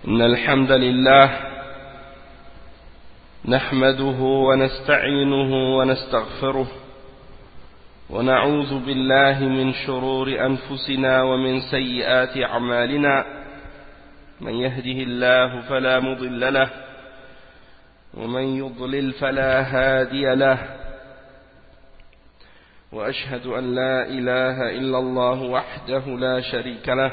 إن الحمد لله نحمده ونستعينه ونستغفره ونعوذ بالله من شرور أنفسنا ومن سيئات أعمالنا من يهده الله فلا مضل له ومن يضلل فلا هادي له وأشهد أن لا إله إلا الله وحده لا شريك له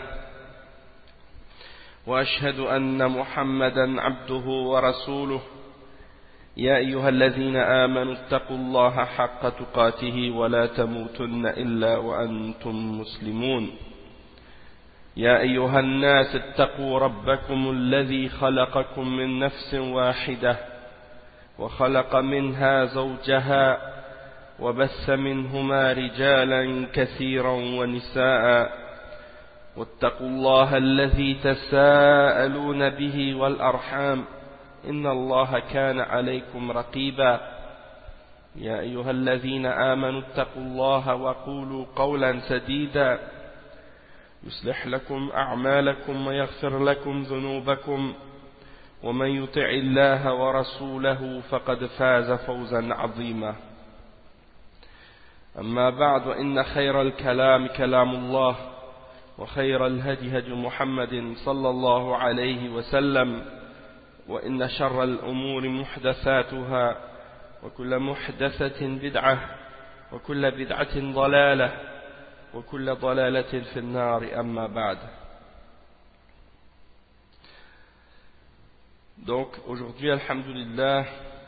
وأشهد أن محمدا عبده ورسوله يا أيها الذين آمنوا اتقوا الله حق تقاته ولا تموتن إلا وأنتم مسلمون يا أيها الناس اتقوا ربكم الذي خلقكم من نفس واحدة وخلق منها زوجها وبث منهما رجالا كثيرا ونساء واتقوا الله الذي تساءلون به والأرحام إن الله كان عليكم رقيبا يا أيها الذين آمنوا اتقوا الله وقولوا قولا سديدا يصلح لكم أعمالكم ويغفر لكم ذنوبكم ومن يطع الله ورسوله فقد فاز فوزا عظيما أما بعد إن خير الكلام كلام الله وخير الهدي هدي محمد صلى الله عليه وسلم وإن شر الأمور محدثاتها وكل محدثة بدعة وكل بدعة ضلالة وكل ضلالة في النار أما بعد. Donc aujourd'hui, alhamdulillah,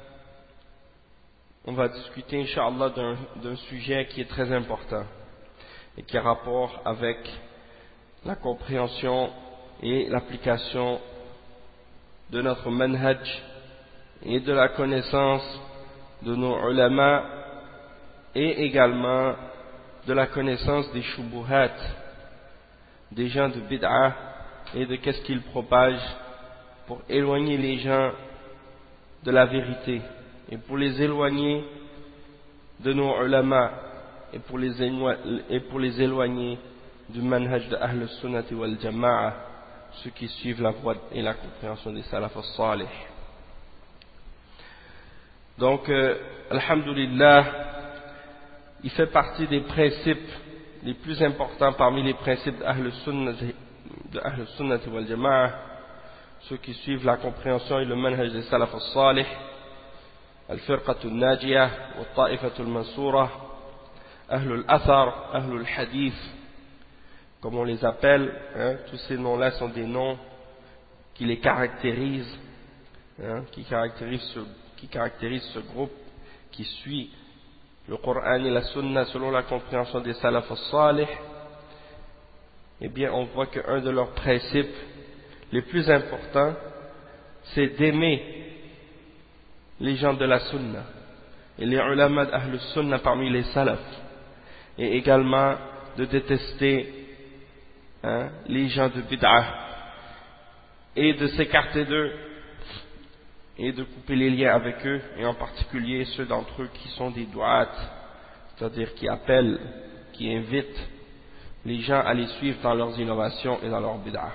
on va discuter, Inch'Allah, d'un sujet qui est très important et qui a rapport avec la compréhension et l'application de notre manhaj et de la connaissance de nos ulama et également de la connaissance des shubuhat, des gens de bid'ah et de qu'est-ce qu'ils propagent pour éloigner les gens de la vérité et pour les éloigner de nos ulama et pour les éloigner du manhaj de Ahl al-Sunnati wal-Jama'a, ceux qui suivent la voie et la compréhension des salaf al-salih. Donc, alhamdulillah, il fait partie des principes les plus importants parmi les principes d'Ahl al-Sunnati wal-Jama'a, ceux qui suivent la compréhension et le manhaj des salaf al-salih, al-firqatu al-najiyah, wa-ta'ifatu al-mansura, Ahl al-athar, Ahl al-hadith, comme on les appelle, tous ces noms-là sont des noms qui les caractérisent, qui caractérisent ce groupe qui suit le Coran et la Sunna selon la compréhension des salaf al-salih. Eh bien, on voit qu'un de leurs principes les plus importants, c'est d'aimer les gens de la Sunna et les ulama d'Ahl Sunna parmi les salaf, et également de détester les gens de bid'ah et de s'écarter d'eux et de couper les liens avec eux, et en particulier ceux d'entre eux qui sont des du'at, c'est-à-dire qui appellent, qui invitent les gens à les suivre dans leurs innovations et dans leurs bid'ah.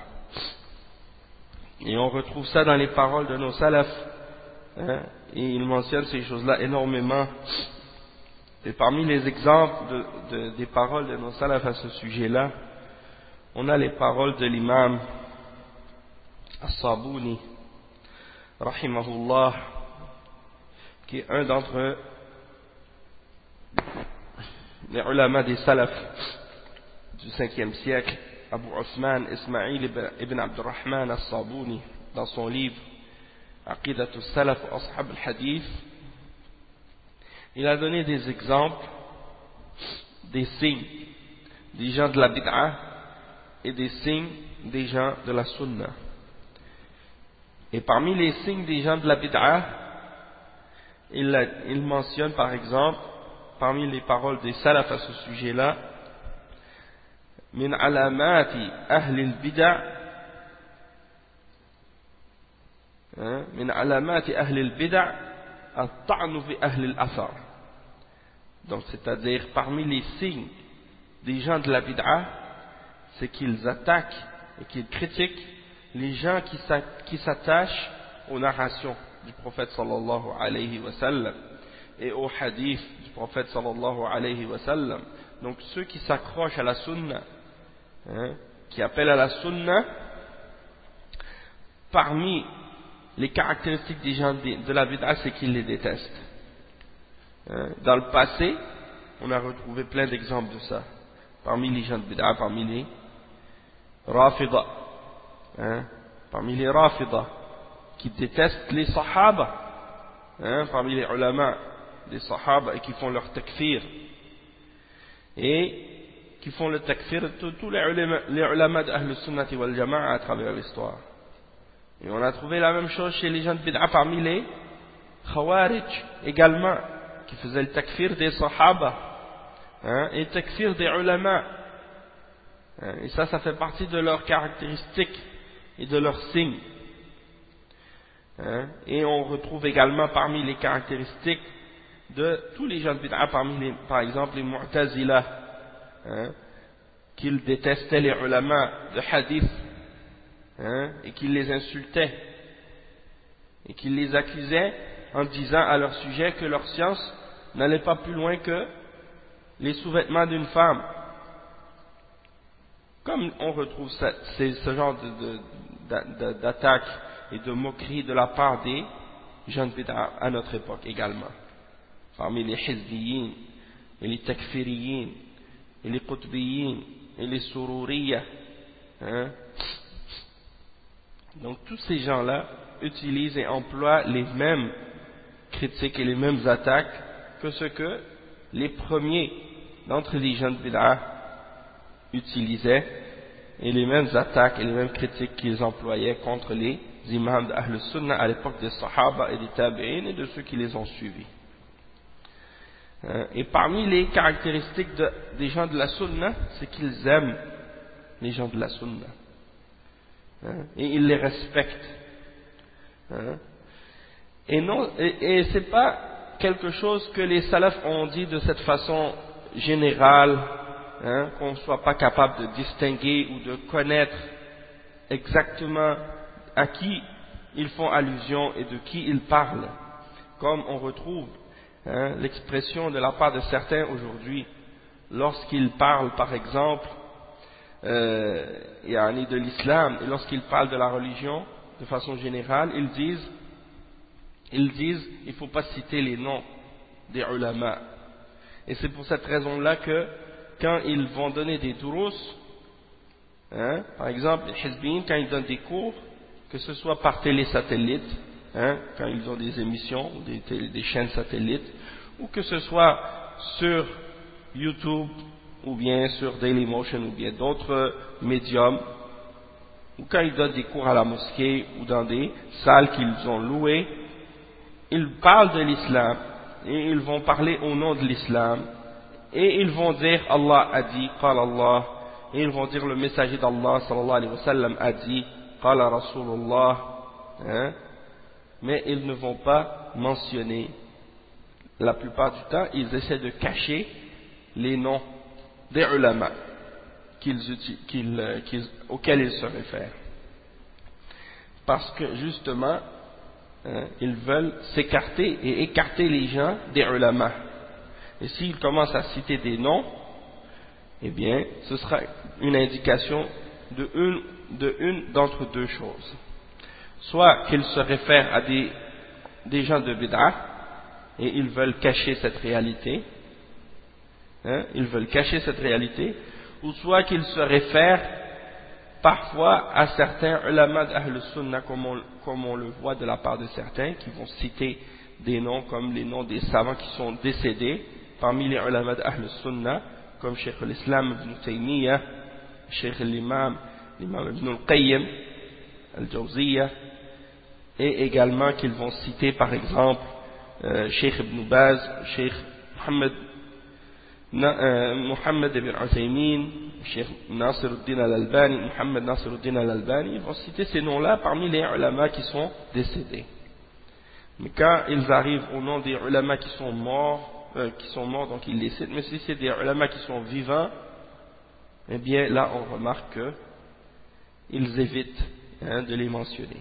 Et on retrouve ça dans les paroles de nos salafs, et ils mentionnent ces choses-là énormément. Et parmi les exemples des paroles de nos salafs à ce sujet-là, on a les paroles de l'imam As-Sabuni, rahimahullah, qui est un d'entre les ulama des salafs du 5e siècle, Abu Osman Ismail ibn Abdurrahman As-Sabuni, dans son livre Aqidatu Salaf wa Ashab al-Hadith. Il a donné des exemples des signes des gens de la bid'ah et des signes des gens de la sunna. Et parmi les signes des gens de la bid'ah, il mentionne par exemple, parmi les paroles des salaf à ce sujet-là, min alamati ahli al-bid'ah, min alamati ahli al-bid'ah at-ta'nu fi ahli al-athar. Donc, c'est-à-dire parmi les signes des gens de la bid'ah, c'est qu'ils attaquent et qu'ils critiquent les gens qui s'attachent aux narrations du prophète sallallahu alayhi wa sallam et aux hadiths du prophète sallallahu alayhi wa sallam. Donc ceux qui s'accrochent à la sunna, qui appellent à la sunna, parmi les caractéristiques des gens de la bid'a, c'est qu'ils les détestent. Dans le passé, on a retrouvé plein d'exemples de ça. Parmi les gens de bid'a, parmi les Rafida, qui détestent les Sahaba, parmi les ulama des Sahaba, et qui font leur takfir, et qui font le takfir de tous les ulama d'Ahl Sunnati wal Jama'a à travers l'histoire. Et on a trouvé la même chose chez les gens de bid'a parmi les Khawarij également, qui faisaient le takfir des Sahaba, et le takfir des ulama. Et ça fait partie de leurs caractéristiques et de leurs signes. Et on retrouve également parmi les caractéristiques de tous les gens de bid'a, par exemple les Mu'tazila, qu'ils détestaient les ulama de hadith, et qu'ils les insultaient, et qu'ils les accusaient en disant à leur sujet que leur science n'allait pas plus loin que les sous-vêtements d'une femme. Comme on retrouve ce genre d'attaque et de moquerie de la part des gens de bid'a à notre époque également, parmi les hizbiyin et les takfiriyin et les qutbiyin et les sururiya. Donc tous ces gens-là utilisent et emploient les mêmes critiques et les mêmes attaques que ce que les premiers d'entre les gens de bid'a utilisaient, et les mêmes attaques et les mêmes critiques qu'ils employaient contre les imams d'Ahl Sunnah à l'époque des Sahaba et des Tabi'in et de ceux qui les ont suivis. Et parmi les caractéristiques des gens de la Sunna, c'est qu'ils aiment les gens de la Sunna, et ils les respectent. Et c'est pas quelque chose que les salafs ont dit de cette façon générale, qu'on ne soit pas capable de distinguer ou de connaître exactement à qui ils font allusion et de qui ils parlent, comme on retrouve l'expression de la part de certains aujourd'hui lorsqu'ils parlent par exemple de l'islam, et lorsqu'ils parlent de la religion de façon générale, ils disent il ne faut pas citer les noms des ulama. Et c'est pour cette raison-là que quand ils vont donner des durous, par exemple les hizbiyin, quand ils donnent des cours, que ce soit par télé-satellite, quand ils ont des émissions ou des chaînes satellites, ou que ce soit sur YouTube ou bien sur Dailymotion ou bien d'autres médiums, ou quand ils donnent des cours à la mosquée ou dans des salles qu'ils ont louées, ils parlent de l'islam et ils vont parler au nom de l'islam, et ils vont dire Allah a dit, qala Allah, et ils vont dire le messager d'Allah sallallahu alayhi wa sallam a dit, qala Rasulullah, mais ils ne vont pas mentionner, la plupart du temps ils essaient de cacher les noms des ulama auxquels ils se réfèrent, parce que justement ils veulent s'écarter et écarter les gens des ulama. Et s'ils commencent à citer des noms, eh bien ce sera une indication de une d'entre deux choses: soit qu'ils se réfèrent à des gens de bid'a et ils veulent cacher cette réalité, ou soit qu'ils se réfèrent parfois à certains ulama d'Ahl Sunnah, comme on le voit de la part de certains, qui vont citer des noms comme les noms des savants qui sont décédés parmi les ulama d'Ahl Sunnah, comme Cheikh al-Islam ibn Taymiyyah, Cheikh l'imam ibn al-Qayyim al-Jawziyah, et également qu'ils vont citer par exemple Cheikh ibn Baz, Cheikh Muhammad ibn Uthaymin, Cheikh Nasiruddin al-Albani, Muhammad Nasiruddin al-Albani. Ils vont citer ces noms-là parmi les ulama qui sont décédés. Mais quand ils arrivent au nom des ulama qui sont morts, donc ils les citent. Mais si c'est des ulama qui sont vivants, eh bien là on remarque qu'ils évitent de les mentionner.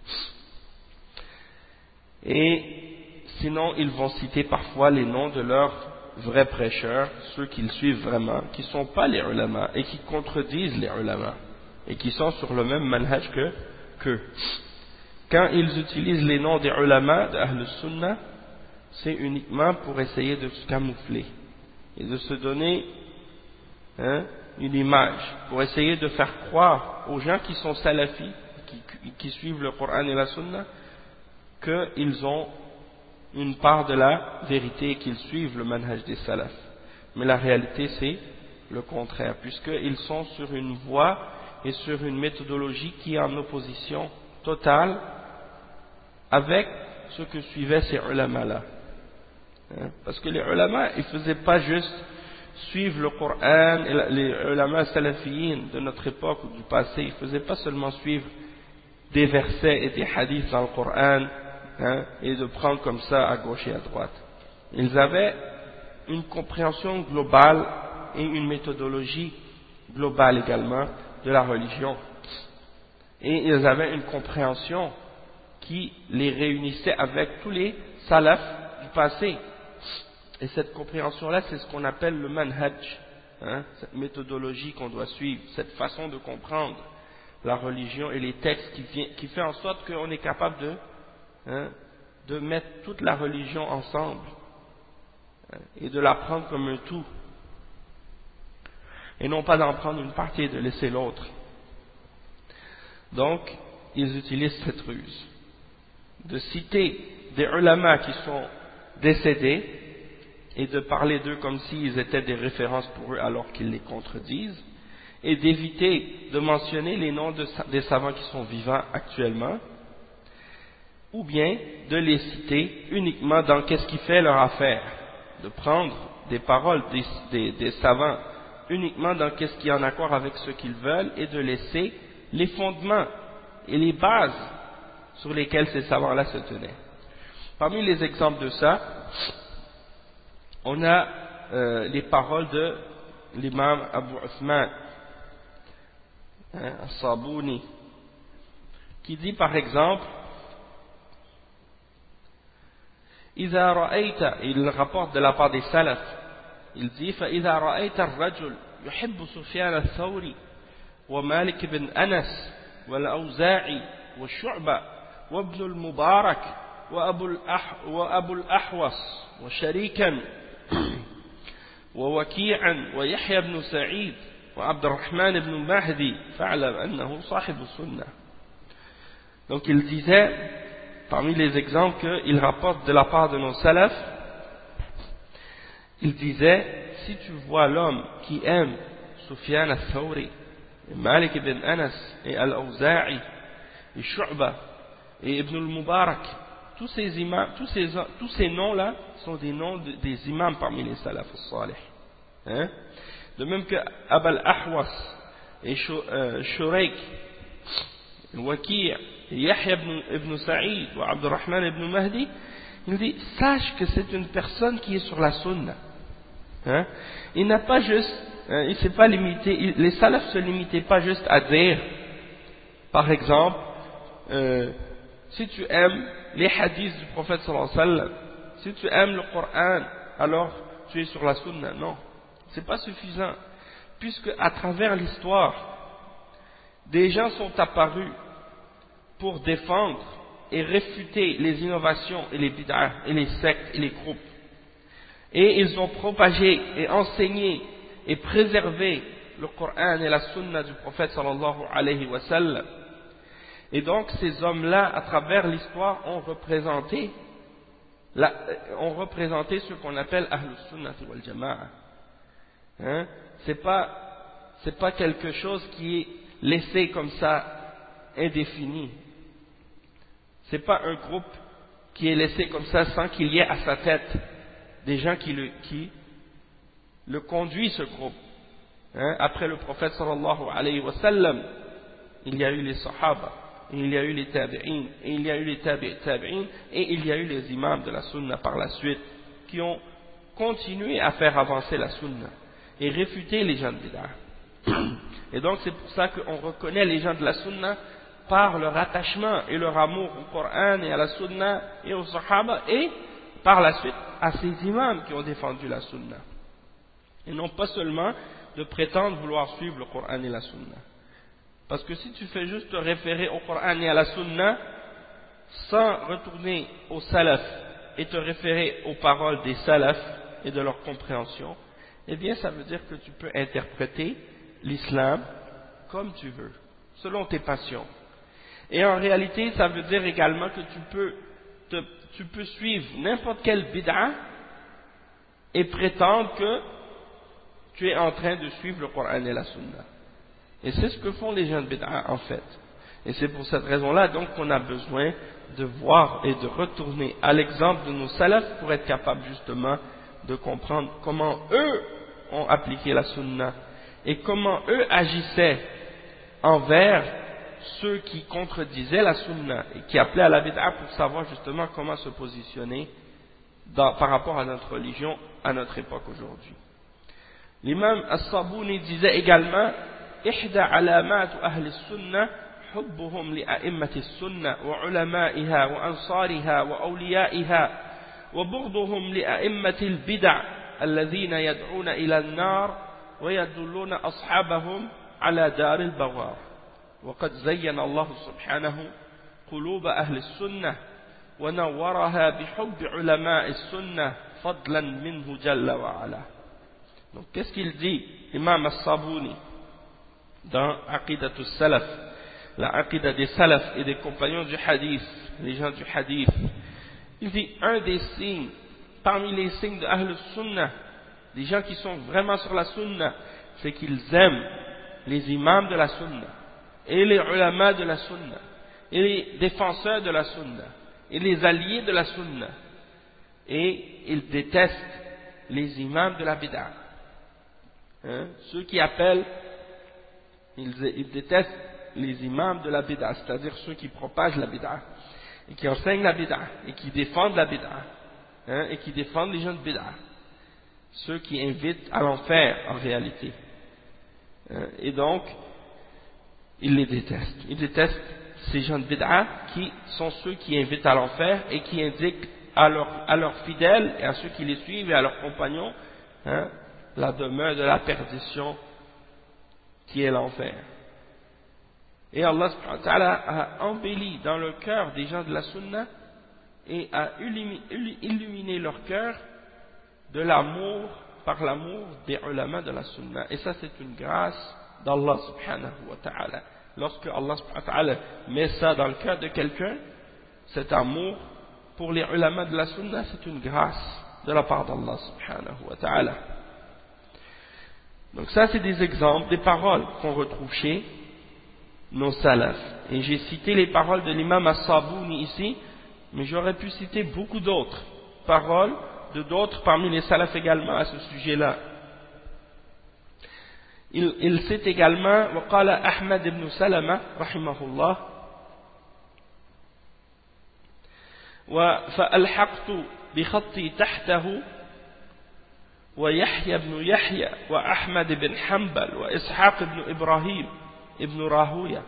Et sinon, ils vont citer parfois les noms de leurs vrais prêcheurs, ceux qu'ils suivent vraiment, qui ne sont pas les ulama et qui contredisent les ulama et qui sont sur le même manhaj qu'eux. Quand ils utilisent les noms des ulama d'Ahl Sunnah, c'est uniquement pour essayer de se camoufler et de se donner une image, pour essayer de faire croire aux gens qui sont salafis, qui suivent le Coran et la Sunna, qu'ils ont une part de la vérité et qu'ils suivent le manhaj des salafs. Mais la réalité c'est le contraire, puisqu'ils sont sur une voie et sur une méthodologie qui est en opposition totale avec ce que suivaient ces ulama-là. Parce que les ulama, ils ne faisaient pas juste suivre le Coran, et les ulama salafiyin de notre époque ou du passé, ils ne faisaient pas seulement suivre des versets et des hadiths dans le Coran, et de prendre comme ça à gauche et à droite. Ils avaient une compréhension globale et une méthodologie globale également de la religion. Et ils avaient une compréhension qui les réunissait avec tous les salafs du passé. Et cette compréhension-là, c'est ce qu'on appelle le manhaj, cette méthodologie qu'on doit suivre, cette façon de comprendre la religion et les textes qui fait en sorte qu'on est capable de mettre toute la religion ensemble et de la prendre comme un tout et non pas d'en prendre une partie et de laisser l'autre. Donc ils utilisent cette ruse de citer des ulama qui sont décédés et de parler d'eux comme s'ils étaient des références pour eux alors qu'ils les contredisent, et d'éviter de mentionner les noms des savants qui sont vivants actuellement, ou bien de les citer uniquement dans qu'est-ce qui fait leur affaire, de prendre des paroles des savants uniquement dans qu'est-ce qui est en accord avec ce qu'ils veulent et de laisser les fondements et les bases sur lesquelles ces savants-là se tenaient. Parmi les exemples de ça, on a les paroles de l'imam Abu Uthman As-Sabuni, qui dit par exemple, إذا رأيت, il rapporte de la part des salaf, il dit فإذا رأيت الرجل يحب سفيان الثوري ومالك بن أنس والأوزاعي والشعبة وابن المبارك وأبو الأحوص وشريكا ووكيعا ويحيى بن سعيد وعبد الرحمن بن مهدي فاعلم أنه صاحب السنة. Donc il disait, parmi les exemples qu'il rapporte de la part de nos salafs, il disait, si tu vois l'homme qui aime Sufyan al-Thawri, Malik ibn Anas et Al-Awza'i et Shu'ba et Ibn al-Mubarak, tous ces imams, tous ces noms-là sont des noms des imams parmi les salaf al-salih. De même que Abul Ahwas et Shuraik, Waki' et Yahya ibn Sa'id ou Abdurrahman ibn Mahdi, il dit, sache que c'est une personne qui est sur la sunna. Il n'a pas juste, il s'est pas limité, les salafs se limitaient pas juste à dire, par exemple, si tu aimes les hadiths du prophète sallallahu alayhi wa sallam, si tu aimes le Coran, alors tu es sur la sunna. Non, c'est pas suffisant, puisque à travers l'histoire, des gens sont apparus pour défendre et réfuter les innovations et les bid'ah et les sectes et les groupes. Et ils ont propagé et enseigné et préservé le Coran et la Sunna du prophète sallallahu alayhi wa sallam. Et donc ces hommes-là, à travers l'histoire, ont représenté ce qu'on appelle Ahlus Sunnah wal Jama'a. C'est pas quelque chose qui est laissé comme ça indéfini. C'est pas un groupe qui est laissé comme ça sans qu'il y ait à sa tête des gens qui le conduisent, ce groupe. Après le prophète sallallahu alayhi wa sallam, il y a eu les sahaba, et il y a eu les tabi'in, et il y a eu les tabi'in, et il y a eu les imams de la sunna par la suite, qui ont continué à faire avancer la sunna et réfuter les gens de bid'ah. Et donc c'est pour ça qu'on reconnaît les gens de la sunna par leur attachement et leur amour au Coran et à la Sunna et aux Sahaba, et par la suite à ces imams qui ont défendu la Sunna. Et non pas seulement de prétendre vouloir suivre le Coran et la Sunna. Parce que si tu fais juste te référer au Coran et à la Sunna, sans retourner aux salaf et te référer aux paroles des salaf et de leur compréhension, eh bien ça veut dire que tu peux interpréter l'islam comme tu veux, selon tes passions. Et en réalité, ça veut dire également que tu peux suivre n'importe quelle bid'a et prétendre que tu es en train de suivre le Coran et la Sunna. Et c'est ce que font les gens de bid'a en fait. Et c'est pour cette raison-là donc qu'on a besoin de voir et de retourner à l'exemple de nos salafs pour être capable justement de comprendre comment eux ont appliqué la Sunna et comment eux agissaient envers ceux qui contredisaient la Sunna et qui appelaient à la bid'a, pour savoir justement comment se positionner par rapport à notre religion à notre époque aujourd'hui. L'imam As-Sabouni disait également: إحدى علامات أهل السنة حبهم لأئمة السنة وعلمائها وأنصارها وأوليائها وبغضهم لأئمة البدع الذين يدعون إلى النار ويدلون أصحابهم على دار البوار وقد زين الله سبحانه قلوب أهل السنة ونورها بحب علماء السنة فضلا منه جل وعلا. Donc qu'est-ce qu'il dit, Imam As-Sabouni, dans Aqidat al-Salaf, la Aqidah des Salaf et des compagnons du Hadith, les gens du Hadith? Il dit, un des signes, parmi les signes de Ahl Sunnah, des gens qui sont vraiment sur la Sunnah, c'est qu'ils aiment les imams de la Sunnah, et les ulama de la Sunnah, et les défenseurs de la Sunnah, et les alliés de la Sunnah, et ils détestent les imams de la bid'a. Ceux qui appellent, ils détestent les imams de la bid'a, c'est-à-dire ceux qui propagent la bid'a, et qui enseignent la bid'a, et qui défendent la bid'a, et qui défendent les gens de bid'a, ceux qui invitent à l'enfer en réalité. Et donc, ils les détestent. Ils détestent ces gens de bid'a qui sont ceux qui invitent à l'enfer et qui indiquent à leurs fidèles et à ceux qui les suivent et à leurs compagnons la demeure de la perdition qui est l'enfer. Et Allah subhanahu wa ta'ala a embelli dans le cœur des gens de la Sunna et a illuminé leur cœur de l'amour, par l'amour des ulama de la Sunna. Et ça, c'est une grâce d'Allah subhanahu wa ta'ala. Lorsque Allah subhanahu wa ta'ala met ça dans le cœur de quelqu'un, cet amour pour les ulama de la Sunna, c'est une grâce de la part d'Allah subhanahu wa ta'ala. Donc ça, c'est des exemples, des paroles qu'on retrouve chez nos salafs. Et j'ai cité les paroles de l'imam As-Sabouni ici, mais j'aurais pu citer beaucoup d'autres paroles de d'autres parmi les salafs également à ce sujet-là. Il cite également وقال أحمد بن سلمة رحمه الله فألحقت بخطي تحته ويحيى بن يحيى وأحمد بن حنبل وإسحاق بن إبراهيم ابن راهوية.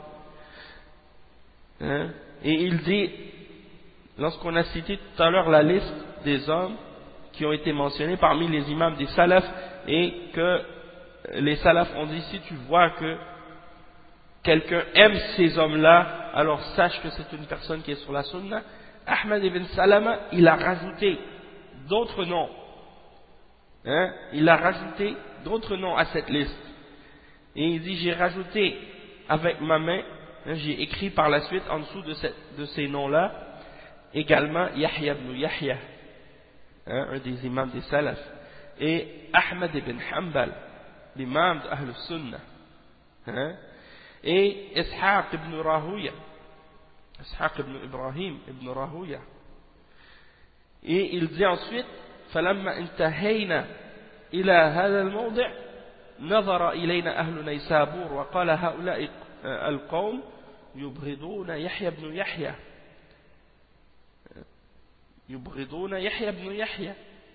Et il dit, lorsqu'on a cité tout à l'heure la liste des hommes qui ont été mentionnés parmi les imams des salafs, et que les salafs ont dit, si tu vois que quelqu'un aime ces hommes-là, alors sache que c'est une personne qui est sur la sunna. Ahmad ibn Salama, il a rajouté d'autres noms. Il a rajouté d'autres noms à cette liste. Et il dit, j'ai rajouté avec ma main, j'ai écrit par la suite en dessous de ces noms-là, également Yahya ibn Yahya, un des imams des salafs, et Ahmad ibn Hanbal, l'imam d'Ahl Sunnah, et Ishaq ibn Rahuya, Ishaq ibn Ibrahim ibn Rahuya. Et il dit ensuite, فلما انتهينا إلى هذا الموضع نظر إلينا أهل نيسابور وقال هؤلاء القوم يبغضون يحيى بن يحيى يبغضون يحيى بن يحيى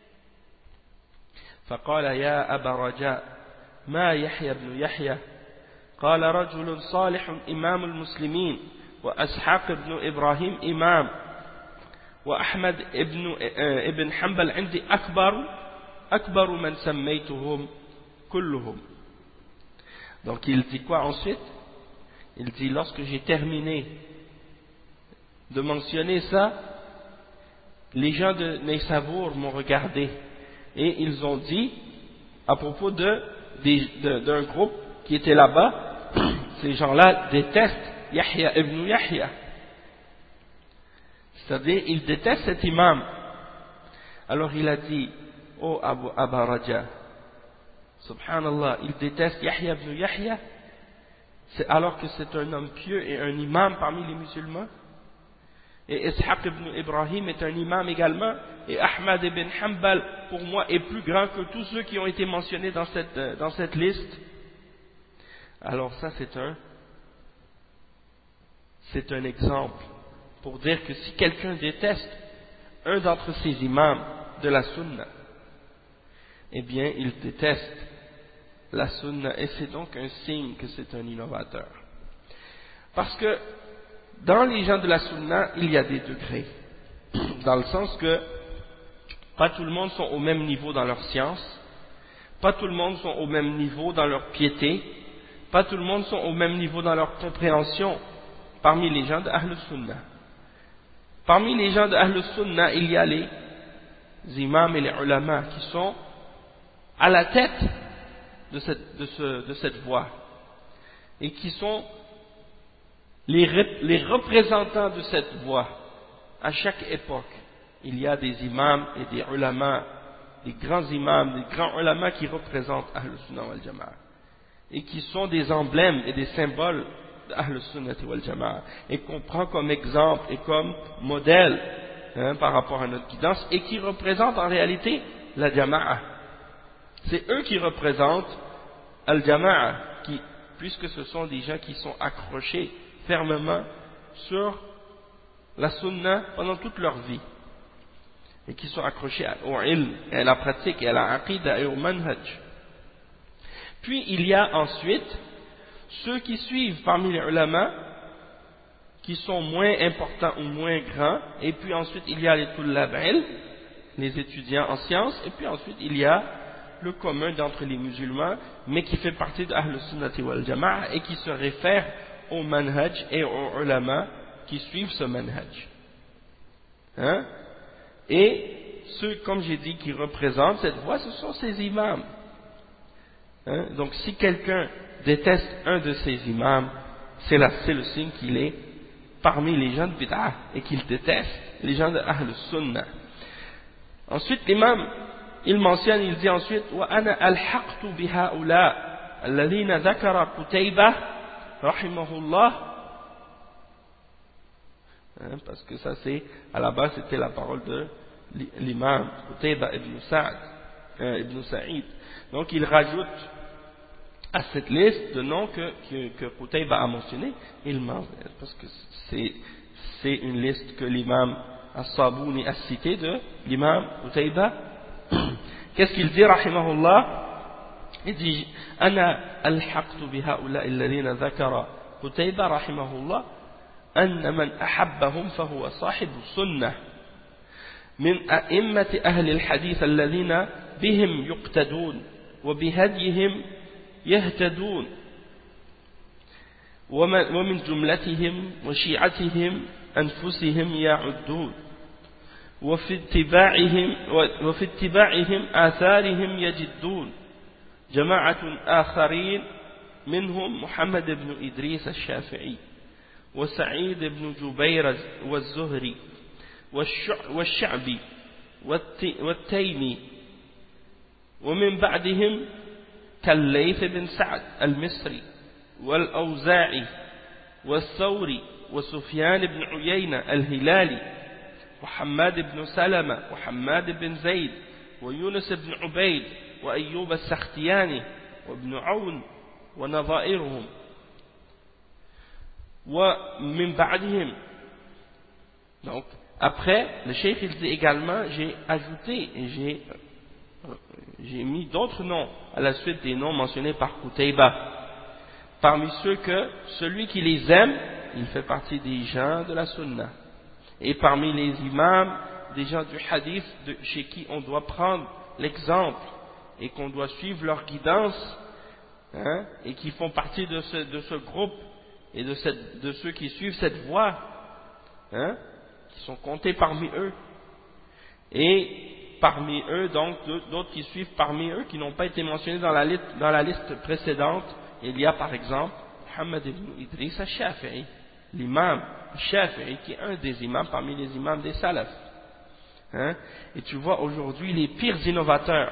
فقال يا أبا رجاء ما يحيى بن يحيى قال رجل صالح إمام المسلمين وأسحاق بن إبراهيم إمام وأحمد ابن حنبل عندي أكبر من سميتهم كلهم. Donc il dit quoi ensuite? Il dit lorsque j'ai terminé de mentionner ça, les gens de Neysavour m'ont regardé et ils ont dit à propos d'un groupe qui était là-bas, ces gens-là détestent Yahya ibn Yahya, c'est-à-dire ils détestent cet imam. Alors il a dit: oh Aba Raja, subhanallah, ils détestent Yahya ibn Yahya alors que c'est un homme pieux et un imam parmi les musulmans, et Ishaq ibn Ibrahim est un imam également, et Ahmad ibn Hanbal pour moi est plus grand que tous ceux qui ont été mentionnés dans cette liste. Alors ça c'est un exemple pour dire que si quelqu'un déteste un d'entre ces imams de la sunna, eh bien il déteste la sunna, et c'est donc un signe que c'est un innovateur. Parce que dans les gens de la sunna, il y a des degrés, dans le sens que pas tout le monde sont au même niveau dans leur science, pas tout le monde sont au même niveau dans leur piété, pas tout le monde sont au même niveau dans leur compréhension parmi les gens de Ahl Sunnah. Parmi les gens de Ahl Sunnah, il y a les imams et les ulama qui sont à la tête de cette voie et qui sont les représentants de cette voie. À chaque époque, il y a des imams et des ulama, des grands imams, des grands ulama qui représentent Ahl Sunnah wal Jama'a et qui sont des emblèmes et des symboles d'Ahl Sunnah wal Jama'a et qu'on prend comme exemple et comme modèle par rapport à notre guidance, et qui représentent en réalité la Jama'a. C'est eux qui représentent Al-Jama'a, puisque ce sont des gens qui sont accrochés fermement sur la sunna pendant toute leur vie, et qui sont accrochés au ilm, et à la pratique, et à la aqida, et au manhaj. Puis il y a ensuite ceux qui suivent parmi les ulama, qui sont moins importants ou moins grands, et puis ensuite il y a les tullab ilm, les étudiants en sciences, et puis ensuite il y a le commun d'entre les musulmans, mais qui fait partie de Ahl Sunnati wal Jama'a et qui se réfère au manhaj et aux ulama qui suivent ce manhaj. Et ceux, comme j'ai dit, qui représentent cette voie, ce sont ces imams. Donc si quelqu'un déteste un de ces imams, c'est le signe qu'il est parmi les gens de bid'ah et qu'il déteste les gens de Ahl Sunnah. Ensuite l'imam, il mentionne, il dit ensuite: وَأَنَا أَلْحَقْتُ بِهَؤُلَاءِ الَّذِينَ ذَكَرَ قُتَيْبَةَ رَحِمَهُ اللَّهِ. Parce que ça c'est, à la base c'était la parole de l'imam Qutayba ibn Sa'id. Donc il rajoute à cette liste de noms que Qutayba a mentionné, parce que c'est une liste que l'imam As-Sabouni a citée de l'imam Qutayba. Qu'est-ce qu'il dit, rahimahullah? Il dit: أنا ألحقت بهؤلاء الذين ذكر قتيبة رحمه الله أن من أحبهم فهو صاحب السنة من أئمة أهل الحديث الذين بهم يقتدون وبهديهم يهتدون ومن جملتهم وشيعتهم أنفسهم يعدون وفي اتباعهم آثارهم يجدون جماعة آخرين منهم محمد بن إدريس الشافعي وسعيد بن جبير والزهري والشعبي والتيمي ومن بعدهم كالليث بن سعد المصري والأوزاعي والثوري وسفيان بن عيينة الهلالي وحماد بن سلمة وحماد بن زيد ويونس بن عبيد وأيوب السختياني وابن عون ونظائرهم ومن بعدهم. Donc après le cheikh il dit également, j'ai ajouté et j'ai mis d'autres noms à la suite des noms mentionnés par Qutayba, parmi ceux que celui qui les aime il fait partie des gens de la sunna. Et parmi les imams, des gens du hadith, chez qui on doit prendre l'exemple et qu'on doit suivre leur guidance, hein, et qui font partie de ce groupe et de ceux qui suivent cette voie, hein, qui sont comptés parmi eux. Et parmi eux, donc, d'autres qui suivent parmi eux, qui n'ont pas été mentionnés dans la liste précédente. Il y a par exemple Muhammad ibn Idris al-Shafi'i, l'imam Shafi'i, qui est un des imams parmi les imams des salafs. Hein? Et tu vois aujourd'hui les pires innovateurs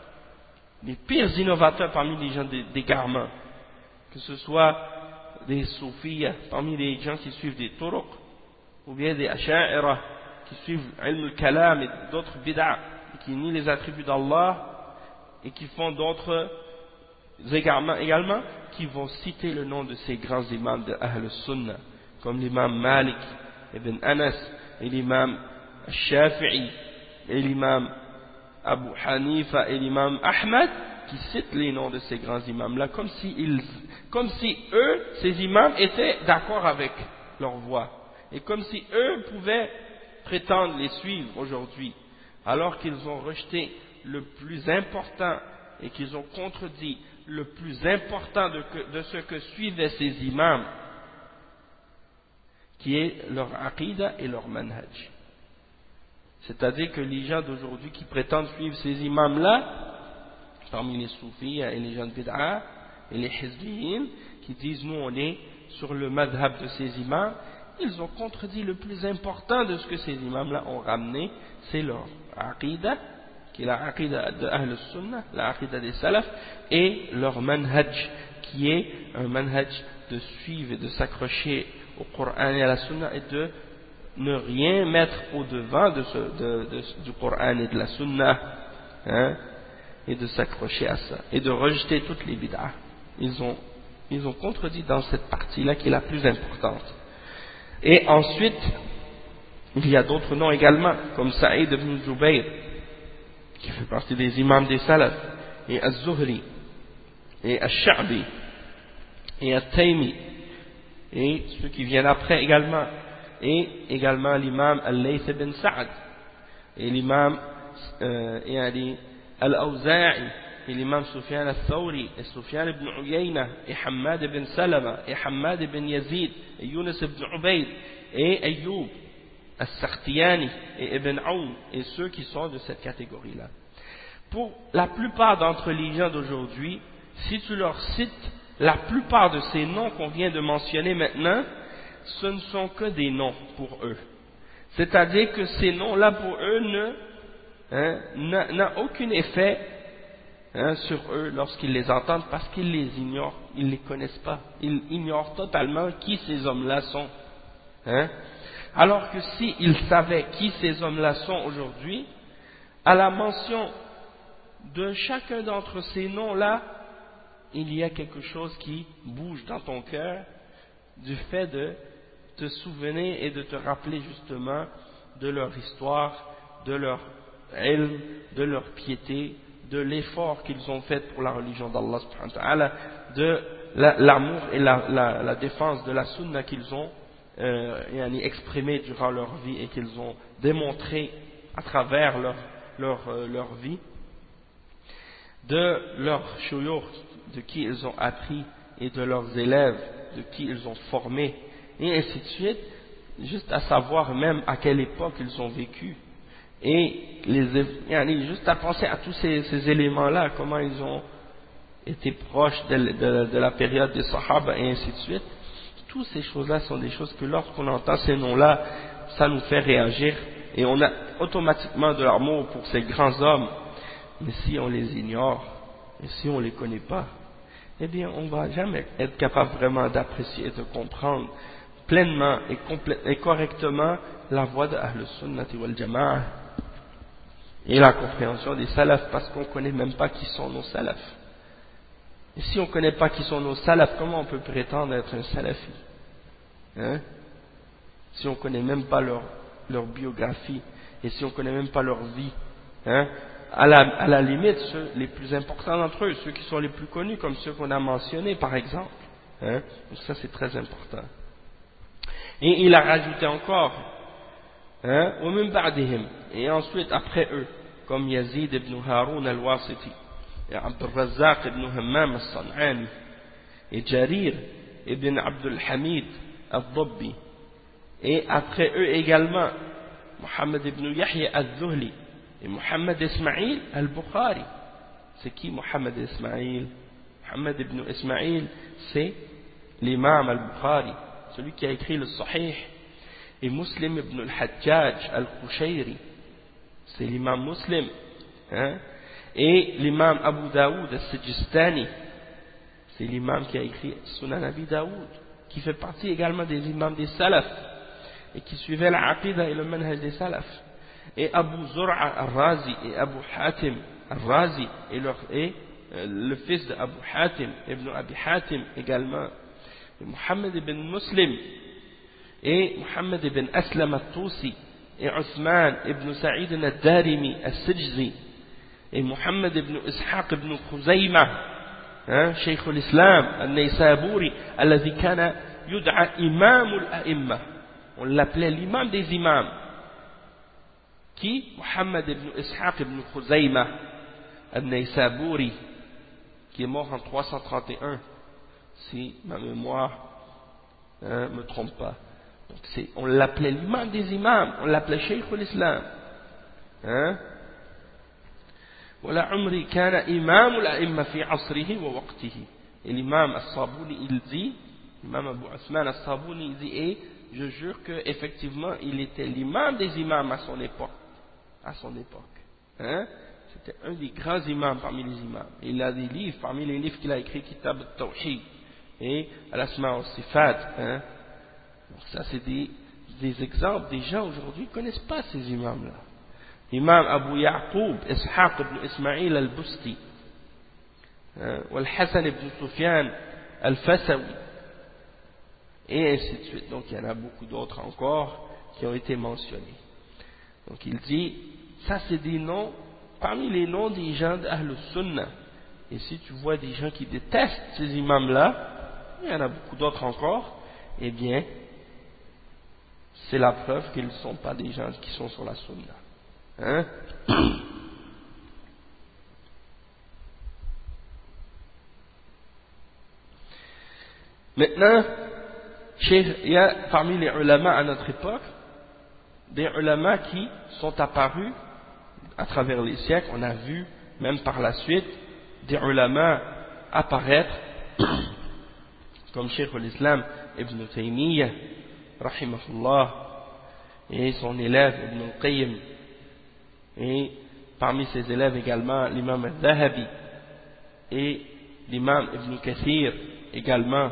parmi les gens d'égarement, que ce soit des soufis, parmi les gens qui suivent des turuq, ou bien des asha'ira, qui suivent ilm al-kalam et d'autres bid'a, qui nient les attributs d'Allah, et qui font d'autres égarements également, qui vont citer le nom de ces grands imams de Ahl Sunnah, comme l'imam Malik ibn Anas, et l'imam Shafi'i, et l'imam Abu Hanifa, et l'imam Ahmad, qui citent les noms de ces grands imams-là, comme si eux, ces imams, étaient d'accord avec leur voix, et comme si eux pouvaient prétendre les suivre aujourd'hui, alors qu'ils ont rejeté le plus important et qu'ils ont contredit le plus important de ce que suivaient ces imams, qui est leur aqidah et leur manhaj. C'est-à-dire que les gens d'aujourd'hui qui prétendent suivre ces imams-là, parmi les soufis et les gens de bid'a et les hizbiyin, qui disent nous on est sur le madhab de ces imams, ils ont contredit le plus important de ce que ces imams-là ont ramené, c'est leur aqidah, qui est la aqidah de Ahl Sunnah, la aqidah des salafs, et leur manhaj, qui est un manhaj de suivre et de s'accrocher au Coran et à la Sunna, et de ne rien mettre au-devant du Coran et de la Sunna, hein, et de s'accrocher à ça, et de rejeter toutes les bid'ah. Ils ont contredit dans cette partie-là qui est la plus importante. Et ensuite, il y a d'autres noms également, comme Saïd ibn Jubayr, qui fait partie des imams des salafs, et Az-Zuhri, et Al-Sha'bi, et Al-Taymi, et ceux qui viennent après également, et également l'imam Al-Layth ibn Sa'd, et l'imam Al-Awza'i, et l'imam Sufyan al-Thawri, et Sufyan ibn Uyayna, et Hammad ibn Salama, et Hammad ibn Yazid, et Yunus ibn Ubayd, et Ayyub As-Sakhtiyani, et Ibn Aoun, et ceux qui sont de cette catégorie-là. Pour la plupart d'entre les gens d'aujourd'hui, si tu leur cites la plupart de ces noms qu'on vient de mentionner maintenant, ce ne sont que des noms pour eux. C'est-à-dire que ces noms-là pour eux n'ont aucun effet sur eux lorsqu'ils les entendent, parce qu'ils les ignorent, ils ne les connaissent pas. Ils ignorent totalement qui ces hommes-là sont. Alors que s'ils savaient qui ces hommes-là sont aujourd'hui, à la mention de chacun d'entre ces noms-là, il y a quelque chose qui bouge dans ton cœur du fait de te souvenir et de te rappeler justement de leur histoire, de leur ilm, de leur piété, de l'effort qu'ils ont fait pour la religion d'Allah subhanahu wa ta'ala, de l'amour et la défense de la sunna qu'ils ont exprimé durant leur vie et qu'ils ont démontré à travers leur vie, de leurs shuyukh, de qui ils ont appris, et de leurs élèves, de qui ils ont formé, et ainsi de suite, juste à savoir même à quelle époque ils ont vécu, et juste à penser à tous ces éléments-là, comment ils ont été proches de la période des Sahaba, et ainsi de suite. Toutes ces choses-là sont des choses que lorsqu'on entend ces noms-là, ça nous fait réagir, et on a automatiquement de l'amour pour ces grands hommes. Mais si on les ignore, et si on ne les connaît pas, eh bien on ne va jamais être capable vraiment d'apprécier et de comprendre pleinement et correctement la voie de Ahl Sunnati wal Jama'ah et la compréhension des salafs, parce qu'on ne connaît même pas qui sont nos salafs. Et si on ne connaît pas qui sont nos salafs, comment on peut prétendre être un salafi, si on ne connaît même pas leur biographie, et si on ne connaît même pas leur vie, à la limite, ceux les plus importants d'entre eux, ceux qui sont les plus connus, comme ceux qu'on a mentionnés par exemple, donc ça c'est très important. Et il a rajouté encore, hein, ومن بعدهم, et ensuite après eux, comme Yazid ibn Haroun al-Wasiti, et Abd al-Razzaq ibn Hammam al-San'ani, et Jarir ibn Abdul Hamid al-Dabbi, et après eux également, Muhammad ibn Yahya al-Zuhli, et Muhammad Ismail al-Bukhari. C'est qui Muhammad Ismail? Muhammad ibn Ismail, c'est l'imam al-Bukhari, celui qui a écrit le Sahih. Et Muslim ibn al-Hajjaj al-Qushayri, c'est l'imam Muslim, hein? Et l'imam Abu Daoud al-Sijistani, c'est l'imam qui a écrit Sunan Abi Daoud, qui fait partie également des imams des Salaf, et qui suivait la Aqidah et le manhaj des Salaf. Et Abu Zur'a al-Razi et Abu Hatim al-Razi, et le fils d'Abu Hatim, ibn Abi Hatim également, et Muhammad ibn Muslim, et Muhammad ibn Aslam al-Tusi, et Uthman ibn Sa'id al-Darimi al-Sijzi, et Muhammad ibn Ishaq ibn Khuzaymah, hein, Shaykh al-Islam al-Naysaburi, alladhi kana yud'a imam al-a'imma, on l'appelait l'imam des imams. Qui? Muhammad ibn Ishaq ibn Khuzaymah al-Naysaburi, qui est mort en 331, si ma mémoire ne me trompe pas. Donc on l'appelait l'imam des imams, on l'appelait Shaykh al-Islam. Hein? Wala umri kana imam al-a'imma fi asrihi wa waqtihi. Et l'imam al-Sabuni, il dit, l'imam Abu Osman al-Sabuni, il dit, et je jure qu'effectivement, il était l'imam des imams à son époque. Hein? C'était un des grands imams parmi les imams. Et il a des livres, parmi les livres qu'il a écrits, Kitab al-Tawhid et Al-Asma al-Sifat. Hein? Donc ça, c'est des exemples. Des gens aujourd'hui ne connaissent pas ces imams-là. Imam Abu Ya'qub, Ishaq ibn Ismail al-Busti, ou Al-Hassan ibn Sufyan al-Fasawi, et ainsi de suite. Donc il y en a beaucoup d'autres encore qui ont été mentionnés. Donc il dit, ça c'est des noms, parmi les noms des gens d'Ahl Sunnah. Et si tu vois des gens qui détestent ces imams-là, il y en a beaucoup d'autres encore, eh bien, c'est la preuve qu'ils ne sont pas des gens qui sont sur la Sunnah. Hein? Maintenant, il y a parmi les ulama à notre époque, des ulama qui sont apparus à travers les siècles. On a vu, même par la suite, des ulama apparaître, comme Cheikh al-Islam Ibn Taymiyyah, rahimahullah, et son élève Ibn al-Qayyim, et parmi ses élèves également l'imam al-Dhahabi, et l'imam Ibn Kathir également,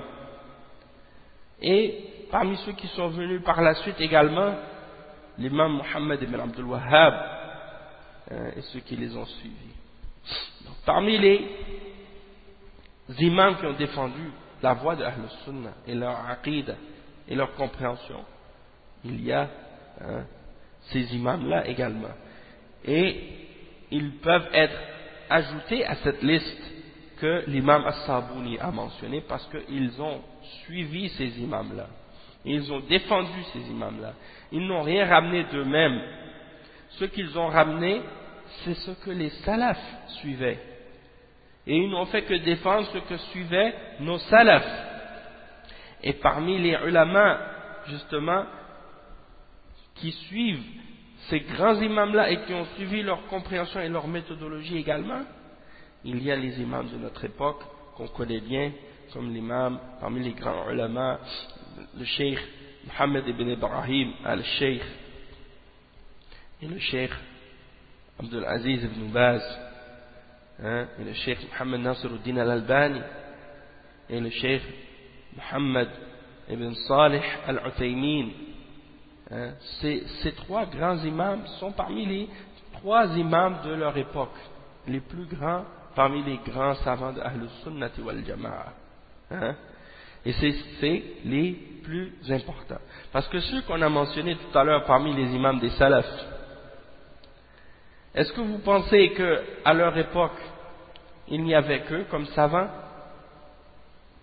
et parmi ceux qui sont venus par la suite également, l'imam Muhammad ibn Abdul Wahhab, et ceux qui les ont suivis. Donc, parmi les imams qui ont défendu la voie de Ahl Sunnah et leur aqidah et leur compréhension, il y a ces imams-là également. Et ils peuvent être ajoutés à cette liste que l'imam As-Sabuni a mentionné, parce qu'ils ont suivi ces imams-là. Ils ont défendu ces imams-là. Ils n'ont rien ramené d'eux-mêmes. Ce qu'ils ont ramené, c'est ce que les salafs suivaient. Et ils n'ont fait que défendre ce que suivaient nos salafs. Et parmi les ulama, justement, qui suivent ces grands imams-là et qui ont suivi leur compréhension et leur méthodologie également, il y a les imams de notre époque qu'on connaît bien, comme l'imam, parmi les grands ulama, le cheikh Muhammad ibn Ibrahim al-Sheikh, et le cheikh Abdul Aziz ibn Baz, et le cheikh Muhammad Nasiruddin al-Albani, et le cheikh Muhammad ibn Salih al-Uthaymin. Ces trois grands imams sont parmi les trois imams de leur époque, les plus grands parmi les grands savants de Ahl Sunnati wal Jama'a. Et c'est les plus importants. Parce que ceux qu'on a mentionnés tout à l'heure parmi les imams des salafs, est-ce que vous pensez qu'à leur époque, il n'y avait qu'eux comme savants?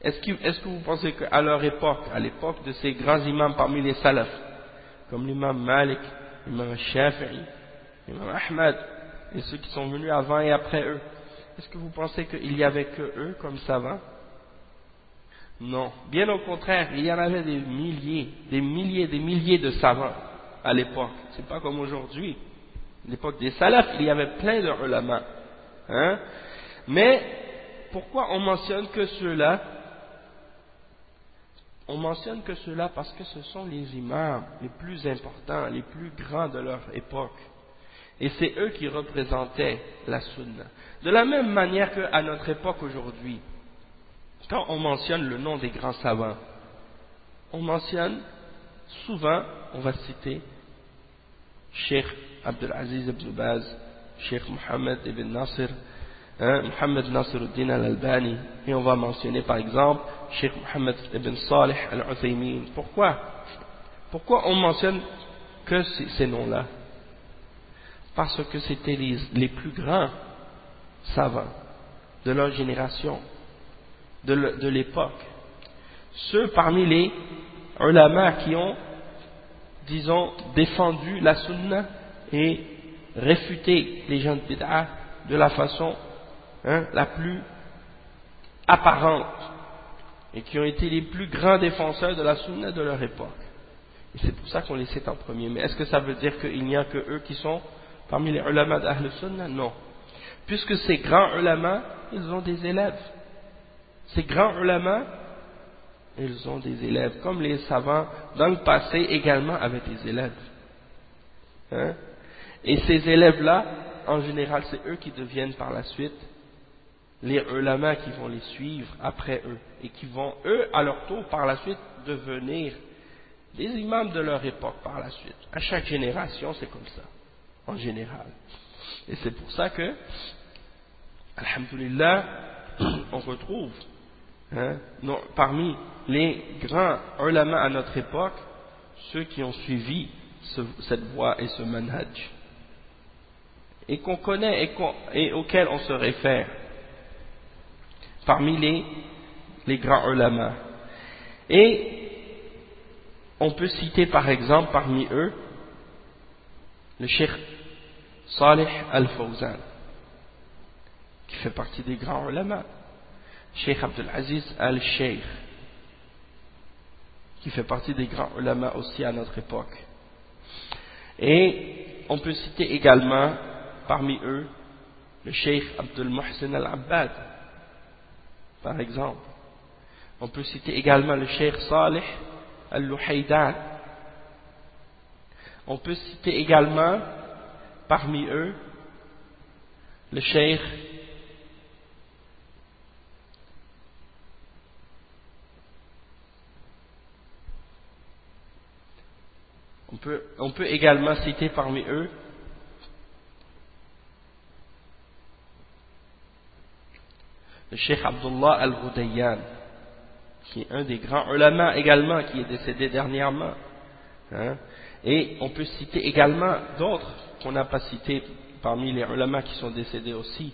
Est-ce que vous pensez qu'à leur époque, à l'époque de ces grands imams parmi les salafs, comme l'imam Malik, l'imam Shafi'i, l'imam Ahmad, et ceux qui sont venus avant et après eux, est-ce que vous pensez qu'il y avait que eux comme savants? Non. Bien au contraire, il y en avait des milliers de savants à l'époque. C'est pas comme aujourd'hui. À l'époque des salafs, il y avait plein de ulama. Hein? Mais, pourquoi on mentionne que ceux-là? On mentionne que ceux-là parce que ce sont les imams les plus importants, les plus grands de leur époque. Et c'est eux qui représentaient la sunna. De la même manière qu'à notre époque aujourd'hui, quand on mentionne le nom des grands savants, on mentionne souvent, on va citer Cheikh Abdul Aziz ibn Baz, Cheikh Mohammed ibn Nasir, Mohammed Nasiruddin al-Albani, et on va mentionner par exemple Cheikh Mohammed ibn Salih al-Uthaymin. Pourquoi on mentionne que ces noms-là? Parce que c'était les plus grands savants de leur génération, de l'époque. Ceux parmi les ulama qui ont, disons, défendu la sunna et réfuté les gens de bid'ah de la façon la plus apparente, et qui ont été les plus grands défenseurs de la sunna de leur époque. Et c'est pour ça qu'on les cite en premier. Mais est-ce que ça veut dire qu'il n'y a que eux qui sont parmi les ulama d'Ahl Sunnah? Non. Puisque ces grands ulama, ils ont des élèves. Ces grands ulama, ils ont des élèves. Comme les savants dans le passé également avaient des élèves. Et ces élèves-là, en général, c'est eux qui deviennent par la suite les ulama qui vont les suivre après eux. Et qui vont, eux, à leur tour, par la suite, devenir des imams de leur époque par la suite. À chaque génération, c'est comme ça, en général. Et c'est pour ça que, alhamdulillah, on retrouve parmi les grands ulama à notre époque, ceux qui ont suivi cette voie et ce manhaj, et qu'on connaît et auxquels on se réfère, parmi les grands ulama. Et on peut citer par exemple parmi eux le Cheikh Salih al-Fawzan, qui fait partie des grands ulama, Cheikh Abdul Aziz al-Sheikh, qui fait partie des grands ulama aussi à notre époque. Et on peut citer également parmi eux le Cheikh Abdul Muhsin al-Abbad, par exemple. On peut citer également le Cheikh Salih al-Luhaydan. On peut citer également parmi eux le Cheikh on peut également citer parmi eux le Cheikh Abdullah al-Ghudayyan, qui est un des grands ulama également, qui est décédé dernièrement. Et on peut citer également d'autres qu'on n'a pas cités parmi les ulama qui sont décédés aussi,